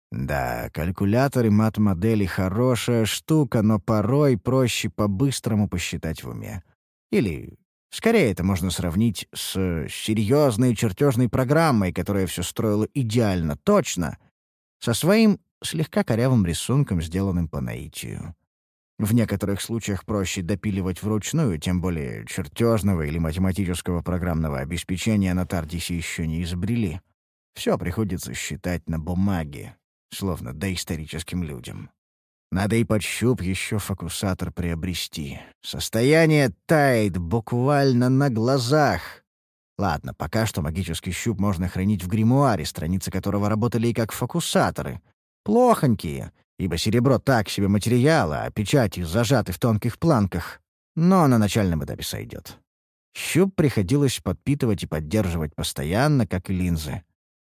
Да, калькулятор и мат-модели — хорошая штука, но порой проще по-быстрому посчитать в уме. Или, скорее, это можно сравнить с серьезной чертежной программой, которая все строила идеально точно, со своим слегка корявым рисунком, сделанным по наитию. В некоторых случаях проще допиливать вручную, тем более чертежного или математического программного обеспечения на Тардисе еще не изобрели. Все приходится считать на бумаге, словно доисторическим людям. Надо и под щуп еще фокусатор приобрести. Состояние тает буквально на глазах. Ладно, пока что магический щуп можно хранить в гримуаре, страницы которого работали и как фокусаторы. Плохонькие, ибо серебро так себе материал, а печати зажаты в тонких планках. Но на начальном этапе сойдет. Щуп приходилось подпитывать и поддерживать постоянно, как и линзы.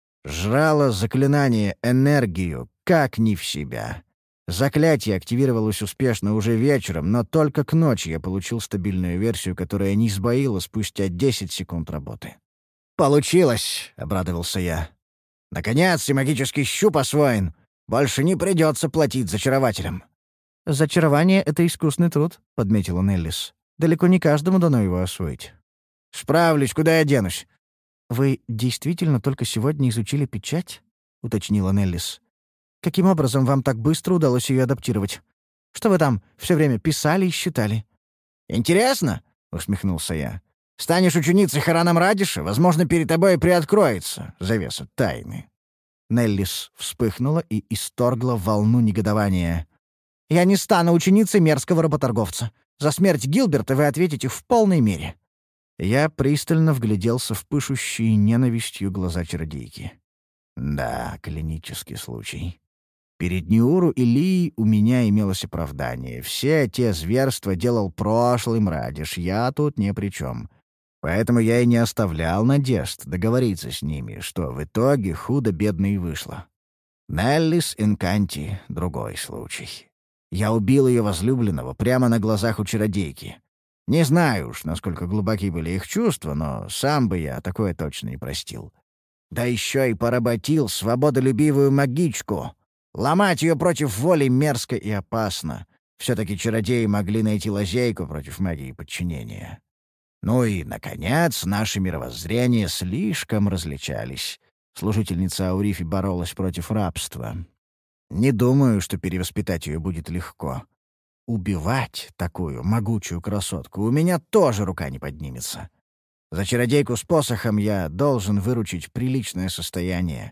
Жрало заклинание энергию, как не в себя. Заклятие активировалось успешно уже вечером, но только к ночи я получил стабильную версию, которая не сбоила спустя десять секунд работы. «Получилось!» — обрадовался я. «Наконец-то магический щуп освоен! Больше не придется платить зачарователям!» «Зачарование — это искусный труд», — подметила Неллис. «Далеко не каждому дано его освоить». «Справлюсь, куда я денусь?» «Вы действительно только сегодня изучили печать?» — уточнила Неллис. «Каким образом вам так быстро удалось ее адаптировать? Что вы там все время писали и считали?» «Интересно?» — усмехнулся я. «Станешь ученицей Хараном Радиша, возможно, перед тобой приоткроется завеса тайны». Неллис вспыхнула и исторгла волну негодования. «Я не стану ученицей мерзкого работорговца. За смерть Гилберта вы ответите в полной мере». Я пристально вгляделся в пышущие ненавистью глаза чародейки. Да, клинический случай. Перед Ниуру и Лией у меня имелось оправдание. Все те зверства делал прошлый Мрадиш, я тут ни при чем. Поэтому я и не оставлял надежд договориться с ними, что в итоге худо-бедно и вышло. Неллис Инканти — другой случай. Я убил ее возлюбленного прямо на глазах у чародейки. Не знаю уж, насколько глубоки были их чувства, но сам бы я такое точно не простил. Да еще и поработил свободолюбивую магичку. Ломать ее против воли мерзко и опасно. Все-таки чародеи могли найти лазейку против магии подчинения. Ну и, наконец, наши мировоззрения слишком различались. Служительница Аурифи боролась против рабства. Не думаю, что перевоспитать ее будет легко. Убивать такую могучую красотку у меня тоже рука не поднимется. За чародейку с посохом я должен выручить приличное состояние.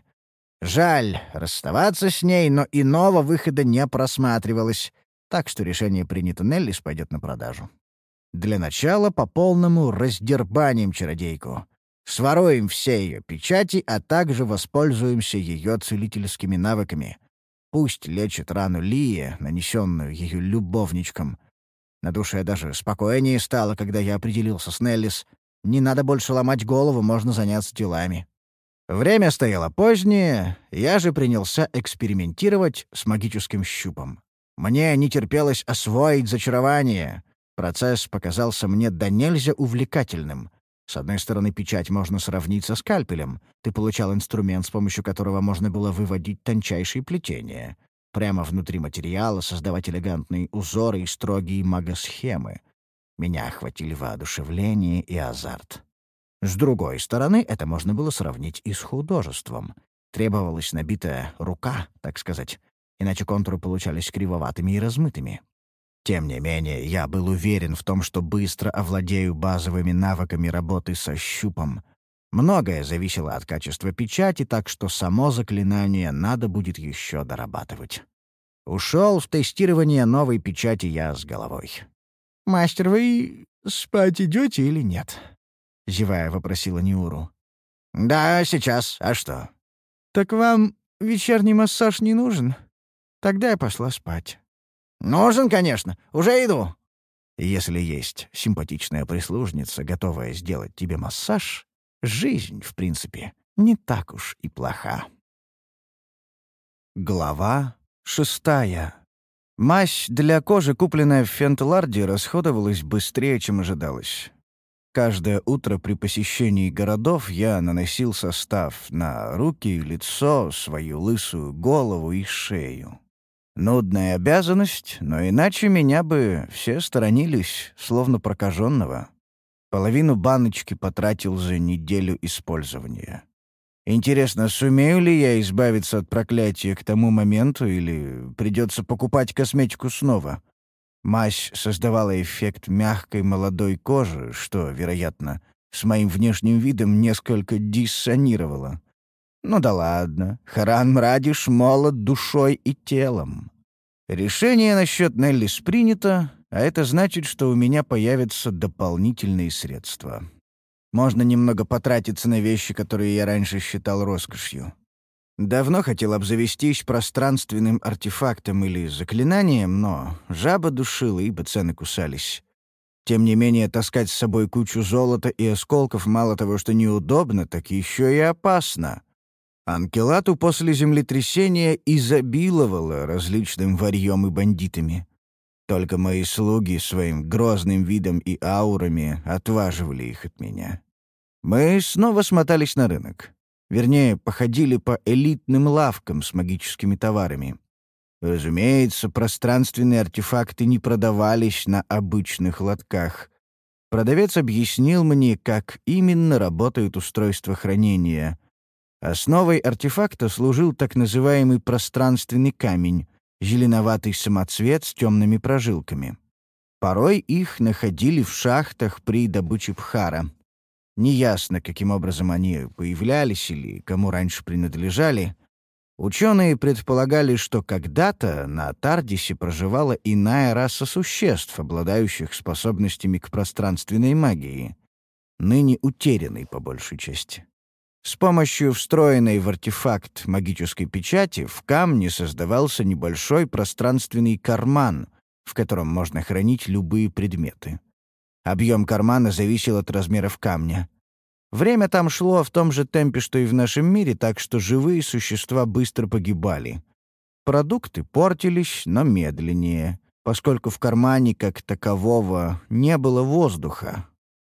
Жаль расставаться с ней, но иного выхода не просматривалось, так что решение принято, Неллис пойдет на продажу. Для начала по полному раздербаним чародейку. Своруем все ее печати, а также воспользуемся ее целительскими навыками. Пусть лечит рану Лии, нанесенную ее любовничком. На душе даже спокойнее стало, когда я определился с Неллис. Не надо больше ломать голову, можно заняться делами. Время стояло позднее, я же принялся экспериментировать с магическим щупом. Мне не терпелось освоить зачарование. Процесс показался мне до нельзя увлекательным. С одной стороны, печать можно сравнить со скальпелем. Ты получал инструмент, с помощью которого можно было выводить тончайшие плетения. Прямо внутри материала создавать элегантные узоры и строгие магосхемы. Меня охватили воодушевление и азарт. С другой стороны, это можно было сравнить и с художеством. Требовалась набитая рука, так сказать, иначе контуры получались кривоватыми и размытыми. Тем не менее, я был уверен в том, что быстро овладею базовыми навыками работы со щупом. Многое зависело от качества печати, так что само заклинание надо будет еще дорабатывать. Ушел в тестирование новой печати я с головой. «Мастер, вы спать идете или нет?» — зевая вопросила Ниуру. «Да, сейчас. А что?» «Так вам вечерний массаж не нужен? Тогда я пошла спать». «Нужен, конечно. Уже иду». Если есть симпатичная прислужница, готовая сделать тебе массаж, жизнь, в принципе, не так уж и плоха. Глава шестая. Мазь для кожи, купленная в Фентларде, расходовалась быстрее, чем ожидалось. Каждое утро при посещении городов я наносил состав на руки, лицо, свою лысую голову и шею. Нудная обязанность, но иначе меня бы все сторонились, словно прокаженного. Половину баночки потратил за неделю использования. Интересно, сумею ли я избавиться от проклятия к тому моменту или придется покупать косметику снова? Мазь создавала эффект мягкой молодой кожи, что, вероятно, с моим внешним видом несколько диссонировало. Ну да ладно, Харан Мрадиш молод душой и телом. Решение насчет Неллис принято, а это значит, что у меня появятся дополнительные средства. Можно немного потратиться на вещи, которые я раньше считал роскошью. Давно хотел обзавестись пространственным артефактом или заклинанием, но жаба душила, ибо цены кусались. Тем не менее, таскать с собой кучу золота и осколков мало того, что неудобно, так еще и опасно. Анкелату после землетрясения изобиловало различным варьем и бандитами. Только мои слуги своим грозным видом и аурами отваживали их от меня. Мы снова смотались на рынок. Вернее, походили по элитным лавкам с магическими товарами. Разумеется, пространственные артефакты не продавались на обычных лотках. Продавец объяснил мне, как именно работает устройство хранения. Основой артефакта служил так называемый пространственный камень, зеленоватый самоцвет с темными прожилками. Порой их находили в шахтах при добыче пхара. Неясно, каким образом они появлялись или кому раньше принадлежали. Ученые предполагали, что когда-то на Тардисе проживала иная раса существ, обладающих способностями к пространственной магии, ныне утерянной по большей части. С помощью встроенной в артефакт магической печати в камне создавался небольшой пространственный карман, в котором можно хранить любые предметы. Объем кармана зависел от размеров камня. Время там шло в том же темпе, что и в нашем мире, так что живые существа быстро погибали. Продукты портились, но медленнее, поскольку в кармане как такового не было воздуха.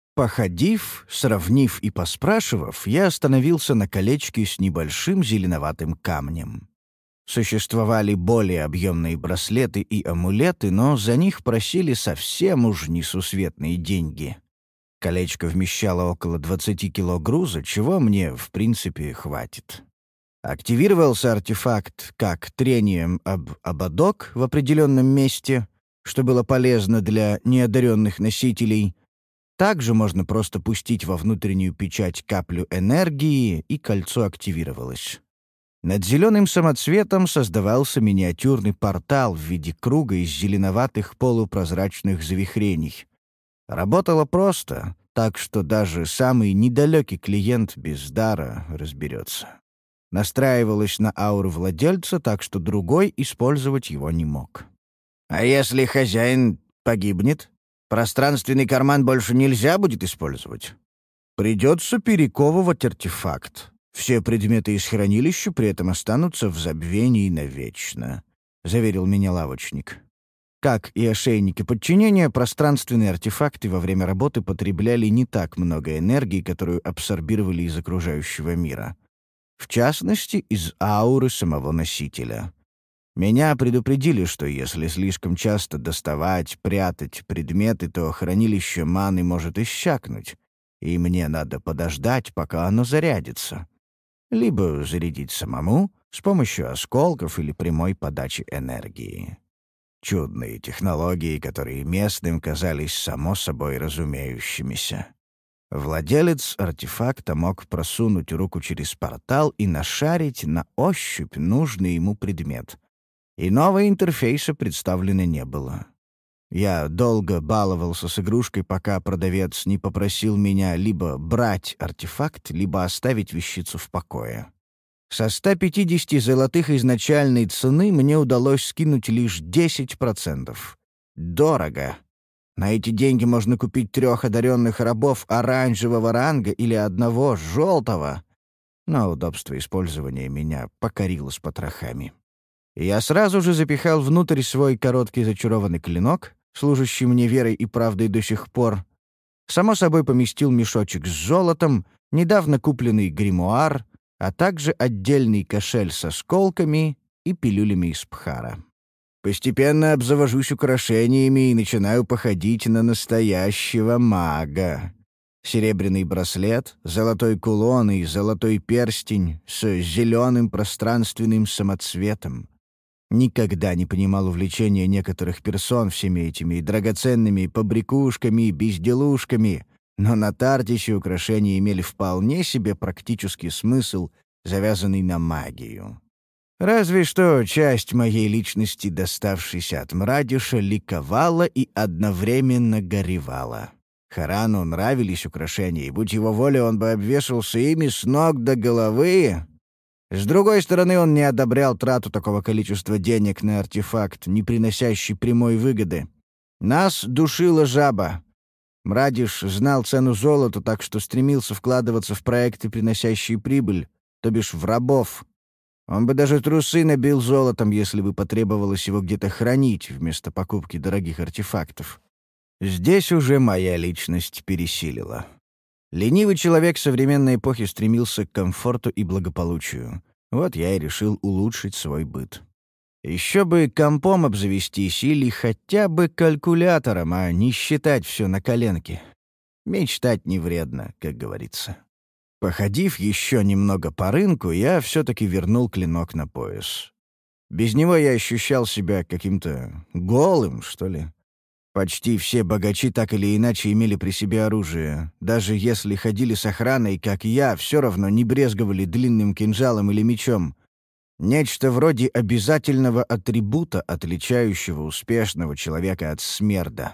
Походив, сравнив и поспрашивав, я остановился на колечке с небольшим зеленоватым камнем. Существовали более объемные браслеты и амулеты, но за них просили совсем уж несусветные деньги. Колечко вмещало около двадцати кило груза, чего мне, в принципе, хватит. Активировался артефакт как трением об ободок в определенном месте, что было полезно для неодаренных носителей. Также можно просто пустить во внутреннюю печать каплю энергии, и кольцо активировалось. Над зеленым самоцветом создавался миниатюрный портал в виде круга из зеленоватых полупрозрачных завихрений. Работало просто, так что даже самый недалекий клиент без дара разберется. Настраивалось на ауру владельца, так что другой использовать его не мог. «А если хозяин погибнет? Пространственный карман больше нельзя будет использовать?» «Придется перековывать артефакт. Все предметы из хранилища при этом останутся в забвении навечно», — заверил меня лавочник. Как и ошейники подчинения, пространственные артефакты во время работы потребляли не так много энергии, которую абсорбировали из окружающего мира. В частности, из ауры самого носителя. Меня предупредили, что если слишком часто доставать, прятать предметы, то хранилище маны может иссякнуть, и мне надо подождать, пока оно зарядится. Либо зарядить самому с помощью осколков или прямой подачи энергии. Чудные технологии, которые местным казались само собой разумеющимися. Владелец артефакта мог просунуть руку через портал и нашарить на ощупь нужный ему предмет. Иного интерфейса представлено не было. Я долго баловался с игрушкой, пока продавец не попросил меня либо брать артефакт, либо оставить вещицу в покое. Со ста пятидесяти золотых изначальной цены мне удалось скинуть лишь десять процентов. Дорого. На эти деньги можно купить трех одаренных рабов оранжевого ранга или одного желтого. Но удобство использования меня покорило с потрохами. Я сразу же запихал внутрь свой короткий зачарованный клинок, служащий мне верой и правдой до сих пор. Само собой поместил мешочек с золотом, недавно купленный гримуар, а также отдельный кошель с осколками и пилюлями из пхара. Постепенно обзавожусь украшениями и начинаю походить на настоящего мага. Серебряный браслет, золотой кулон и золотой перстень с зеленым пространственным самоцветом. Никогда не понимал увлечения некоторых персон всеми этими драгоценными побрякушками и безделушками, но на Тартисе украшения имели вполне себе практический смысл, завязанный на магию. Разве что часть моей личности, доставшейся от Мрадиша, ликовала и одновременно горевала. Харану нравились украшения, и, будь его воля, он бы обвешался ими с ног до головы. С другой стороны, он не одобрял трату такого количества денег на артефакт, не приносящий прямой выгоды. Нас душила жаба. Мрадиш знал цену золота, так что стремился вкладываться в проекты, приносящие прибыль, то бишь в рабов. Он бы даже трусы набил золотом, если бы потребовалось его где-то хранить вместо покупки дорогих артефактов. Здесь уже моя личность пересилила. Ленивый человек современной эпохи стремился к комфорту и благополучию. Вот я и решил улучшить свой быт. Еще бы компом обзавестись или хотя бы калькулятором, а не считать все на коленке. Мечтать не вредно, как говорится. Походив еще немного по рынку, я все-таки вернул клинок на пояс. Без него я ощущал себя каким-то голым, что ли. Почти все богачи так или иначе имели при себе оружие. Даже если ходили с охраной, как я, все равно не брезговали длинным кинжалом или мечом. Нечто вроде обязательного атрибута, отличающего успешного человека от смерда.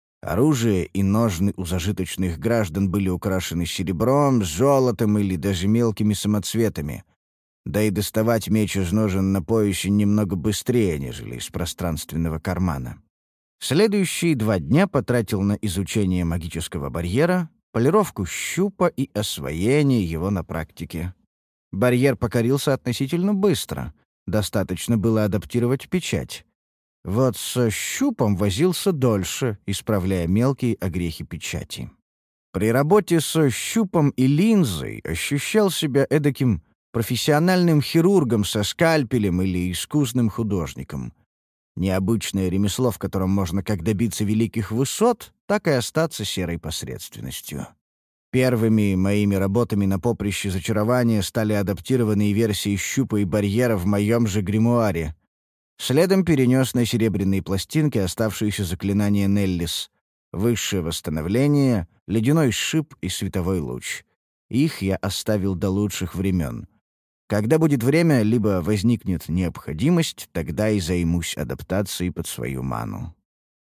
Оружие и ножны у зажиточных граждан были украшены серебром, золотом или даже мелкими самоцветами. Да и доставать меч из ножен на поясе немного быстрее, нежели из пространственного кармана. Следующие два дня потратил на изучение магического барьера, полировку щупа и освоение его на практике. Барьер покорился относительно быстро. Достаточно было адаптировать печать. Вот со щупом возился дольше, исправляя мелкие огрехи печати. При работе со щупом и линзой ощущал себя эдаким профессиональным хирургом со скальпелем или искусным художником. Необычное ремесло, в котором можно как добиться великих высот, так и остаться серой посредственностью. Первыми моими работами на поприще зачарования стали адаптированные версии щупа и барьера в моем же гримуаре. Следом перенес на серебряные пластинки оставшиеся заклинания Неллис. Высшее восстановление, ледяной шип и световой луч. Их я оставил до лучших времен. Когда будет время, либо возникнет необходимость, тогда и займусь адаптацией под свою ману.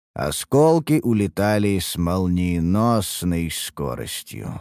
Осколки улетали с молниеносной скоростью.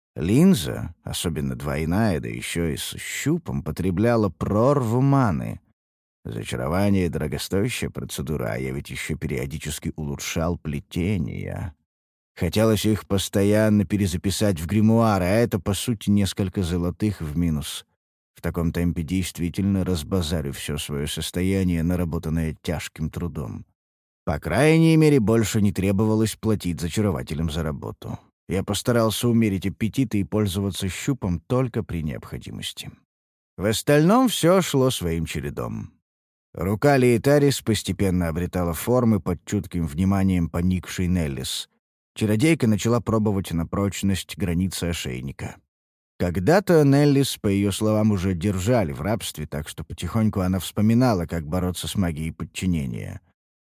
Линза, особенно двойная, да еще и с щупом, потребляла прорву маны. Зачарование — дорогостоящая процедура, а я ведь еще периодически улучшал плетения. Хотелось их постоянно перезаписать в гримуар, а это, по сути, несколько золотых в минус. В таком темпе действительно разбазарю все свое состояние, наработанное тяжким трудом. По крайней мере, больше не требовалось платить зачарователям за работу. Я постарался умерить аппетиты и пользоваться щупом только при необходимости. В остальном все шло своим чередом. Рука Лейтарис постепенно обретала формы под чутким вниманием поникшей Неллис. Чародейка начала пробовать на прочность границы ошейника. Когда-то Неллис, по ее словам, уже держали в рабстве, так что потихоньку она вспоминала, как бороться с магией подчинения.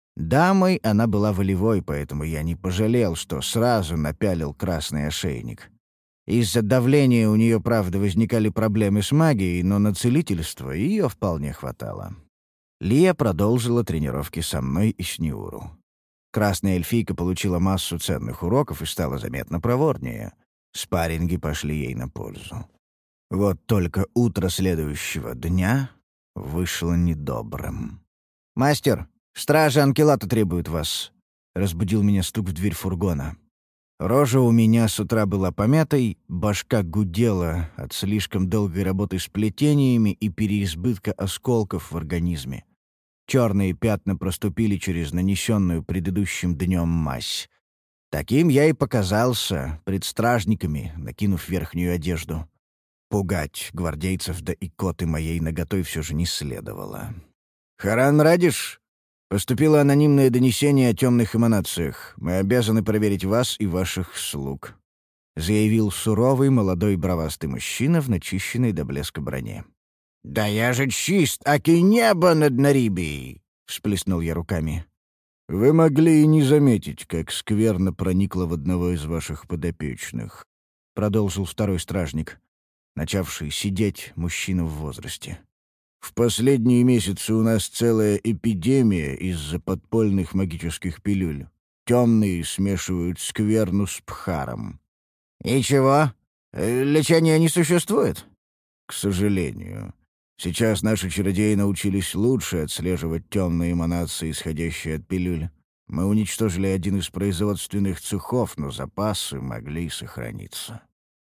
Дамой она была волевой, поэтому я не пожалел, что сразу напялил красный ошейник. Из-за давления у нее, правда, возникали проблемы с магией, но на целительство ее вполне хватало. Лия продолжила тренировки со мной и с Ниуру. Красная эльфийка получила массу ценных уроков и стала заметно проворнее. Спарринги пошли ей на пользу. Вот только утро следующего дня вышло недобрым. «Мастер, стражи Анкелата требуют вас», — разбудил меня стук в дверь фургона. Рожа у меня с утра была помятой, башка гудела от слишком долгой работы с плетениями и переизбытка осколков в организме. Черные пятна проступили через нанесенную предыдущим днем мазь. Таким я и показался пред стражниками, накинув верхнюю одежду. Пугать гвардейцев да икоты моей наготой все же не следовало. «Харан Радиш, поступило анонимное донесение о темных эманациях. Мы обязаны проверить вас и ваших слуг», — заявил суровый молодой бровастый мужчина в начищенной до блеска броне. «Да я же чист, аки небо над Нарибией!» — всплеснул я руками. «Вы могли и не заметить, как скверно проникло в одного из ваших подопечных», — продолжил второй стражник, начавший сидеть мужчина в возрасте. «В последние месяцы у нас целая эпидемия из-за подпольных магических пилюль. Темные смешивают скверну с пхаром». «И чего? Лечения не существует?» «К сожалению. Сейчас наши чародеи научились лучше отслеживать темные эманации, исходящие от пилюль. Мы уничтожили один из производственных цехов, но запасы могли сохраниться».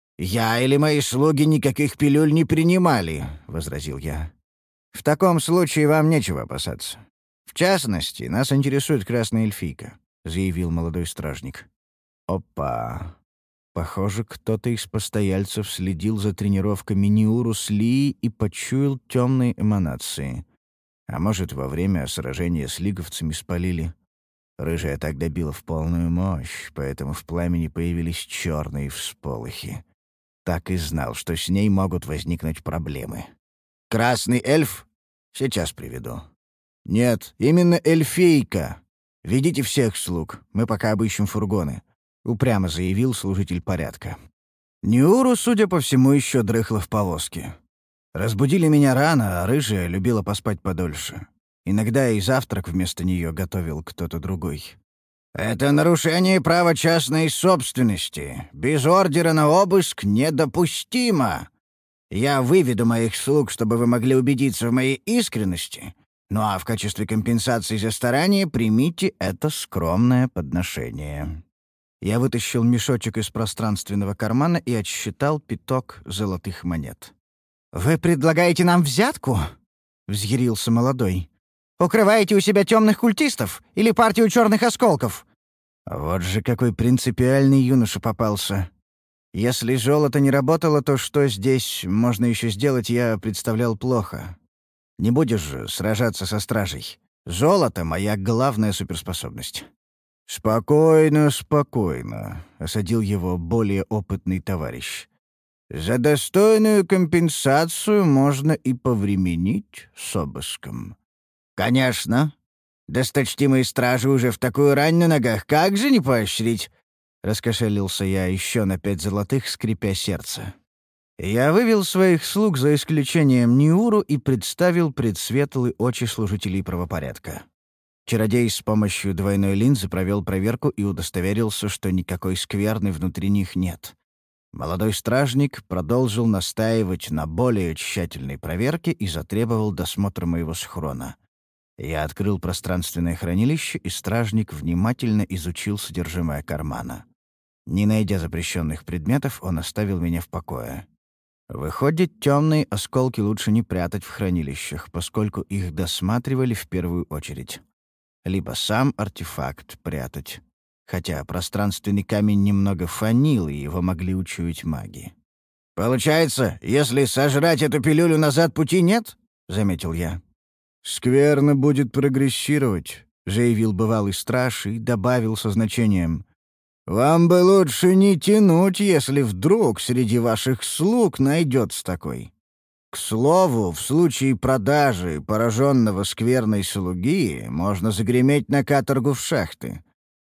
«Я или мои слуги никаких пилюль не принимали», — возразил я. «В таком случае вам нечего опасаться. В частности, нас интересует красная эльфийка», — заявил молодой стражник. «Опа! Похоже, кто-то из постояльцев следил за тренировками Ниуру с Лией и почуял темные эманации. А может, во время сражения с лиговцами спалили. Рыжая тогда била в полную мощь, поэтому в пламени появились черные всполохи. Так и знал, что с ней могут возникнуть проблемы. «Красный эльф? Сейчас приведу». «Нет, именно эльфийка. Ведите всех слуг, мы пока обыщем фургоны», — упрямо заявил служитель порядка. Ниуру, судя по всему, еще дрыхла в повозке. Разбудили меня рано, а рыжая любила поспать подольше. Иногда и завтрак вместо нее готовил кто-то другой. «Это нарушение права частной собственности. Без ордера на обыск недопустимо. Я выведу моих слуг, чтобы вы могли убедиться в моей искренности. Ну а в качестве компенсации за старание примите это скромное подношение». Я вытащил мешочек из пространственного кармана и отсчитал пяток золотых монет. «Вы предлагаете нам взятку?» — взъярился молодой. «Укрываете у себя темных культистов или партию черных осколков?» Вот же какой принципиальный юноша попался. Если золото не работало, то что здесь можно еще сделать, я представлял плохо. Не будешь же сражаться со стражей. Золото — моя главная суперспособность. «Спокойно, спокойно», — осадил его более опытный товарищ. «За достойную компенсацию можно и повременить с обыском». «Конечно. Досточтимые стражи уже в такую рань на ногах. Как же не поощрить?» Раскошелился я еще на пять золотых, скрипя сердце. Я вывел своих слуг, за исключением Ниуру, и представил пред светлые очи служителей правопорядка. Чародей с помощью двойной линзы провел проверку и удостоверился, что никакой скверны внутри них нет. Молодой стражник продолжил настаивать на более тщательной проверке и затребовал досмотра моего схрона. Я открыл пространственное хранилище, и стражник внимательно изучил содержимое кармана. Не найдя запрещенных предметов, он оставил меня в покое. Выходит, темные осколки лучше не прятать в хранилищах, поскольку их досматривали в первую очередь. Либо сам артефакт прятать. Хотя пространственный камень немного фанил, и его могли учуять маги. «Получается, если сожрать эту пилюлю, назад пути нет?» — заметил я. «Скверно будет прогрессировать», — заявил бывалый страж и добавил со значением. «Вам бы лучше не тянуть, если вдруг среди ваших слуг найдется такой. К слову, в случае продажи пораженного скверной слуги можно загреметь на каторгу в шахты.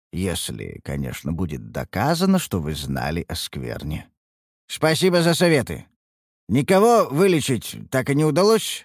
Если, конечно, будет доказано, что вы знали о скверне». «Спасибо за советы. Никого вылечить так и не удалось?»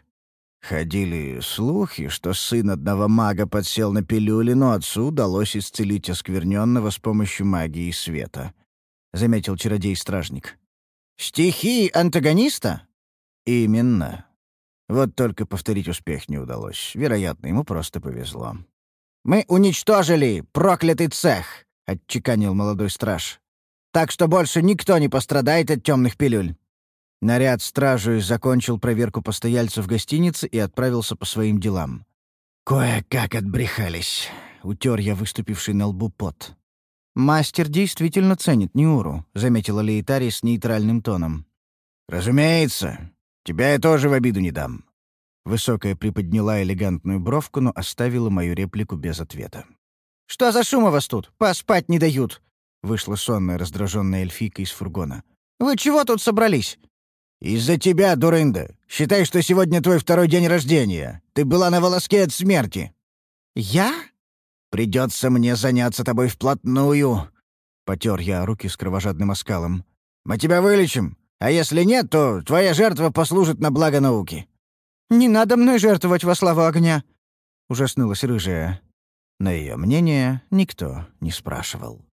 Ходили слухи, что сын одного мага подсел на пилюли, но отцу удалось исцелить оскверненного с помощью магии света, — заметил чародей-стражник. «Стихии антагониста?» «Именно. Вот только повторить успех не удалось. Вероятно, ему просто повезло». «Мы уничтожили проклятый цех», — отчеканил молодой страж. «Так что больше никто не пострадает от темных пилюль». Наряд стражи закончил проверку постояльцев гостиницы и отправился по своим делам. «Кое-как отбрехались», — утер я выступивший на лбу пот. «Мастер действительно ценит Ниуру», — заметила Лейтари с нейтральным тоном. «Разумеется. Тебя я тоже в обиду не дам». Высокая приподняла элегантную бровку, но оставила мою реплику без ответа. «Что за шум у вас тут? Поспать не дают!» — вышла сонная раздраженная эльфийка из фургона. «Вы чего тут собрались?» «Из-за тебя, дурында. Считай, что сегодня твой второй день рождения. Ты была на волоске от смерти». «Я?» «Придется мне заняться тобой вплотную», — потер я руки с кровожадным оскалом. «Мы тебя вылечим, а если нет, то твоя жертва послужит на благо науки». «Не надо мной жертвовать во славу огня», — ужаснулась рыжая. На ее мнение никто не спрашивал.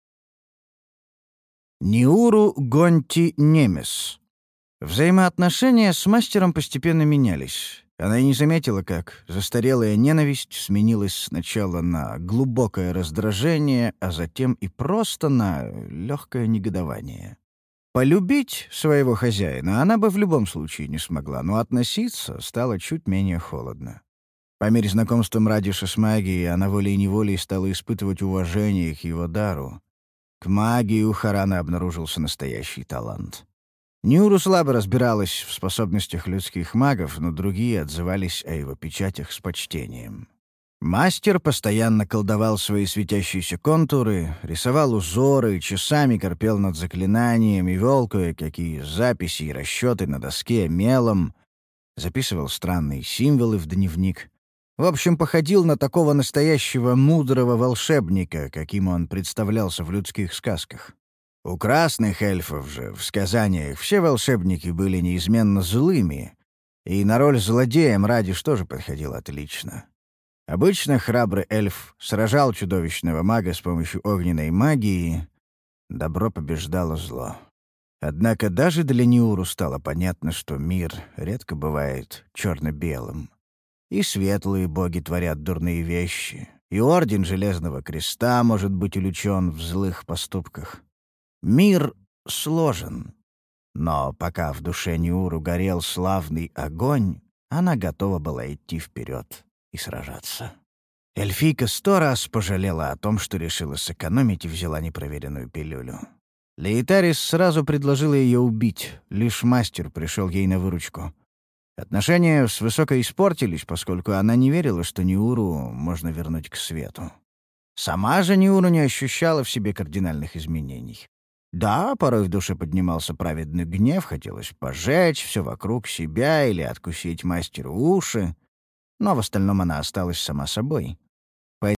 Ниуру Гонти Немес. Взаимоотношения с мастером постепенно менялись. Она и не заметила, как застарелая ненависть сменилась сначала на глубокое раздражение, а затем и просто на легкое негодование. Полюбить своего хозяина она бы в любом случае не смогла, но относиться стало чуть менее холодно. По мере знакомства Мрадиша с магией она волей-неволей стала испытывать уважение к его дару. К магии у Харана обнаружился настоящий талант. Ниуру слабо разбиралась в способностях людских магов, но другие отзывались о его печатях с почтением. Мастер постоянно колдовал свои светящиеся контуры, рисовал узоры, часами корпел над заклинанием и вел кое-какие записи и расчеты на доске мелом, записывал странные символы в дневник. В общем, походил на такого настоящего мудрого волшебника, каким он представлялся в людских сказках. У красных эльфов же в сказаниях все волшебники были неизменно злыми, и на роль злодея Мрадиш тоже подходил отлично. Обычно храбрый эльф сражал чудовищного мага с помощью огненной магии, добро побеждало зло. Однако даже для Ниуру стало понятно, что мир редко бывает черно-белым. И светлые боги творят дурные вещи, и Орден Железного Креста может быть увлечен в злых поступках. Мир сложен, но пока в душе Ниуру горел славный огонь, она готова была идти вперед и сражаться. Эльфийка сто раз пожалела о том, что решила сэкономить и взяла непроверенную пилюлю. Лейтарис сразу предложила ее убить, лишь мастер пришел ей на выручку. Отношения с Высокой испортились, поскольку она не верила, что Ниуру можно вернуть к свету. Сама же Ниуру не ощущала в себе кардинальных изменений. Да, порой в душе поднимался праведный гнев, хотелось пожечь все вокруг себя или откусить мастеру уши, но в остальном она осталась сама собой.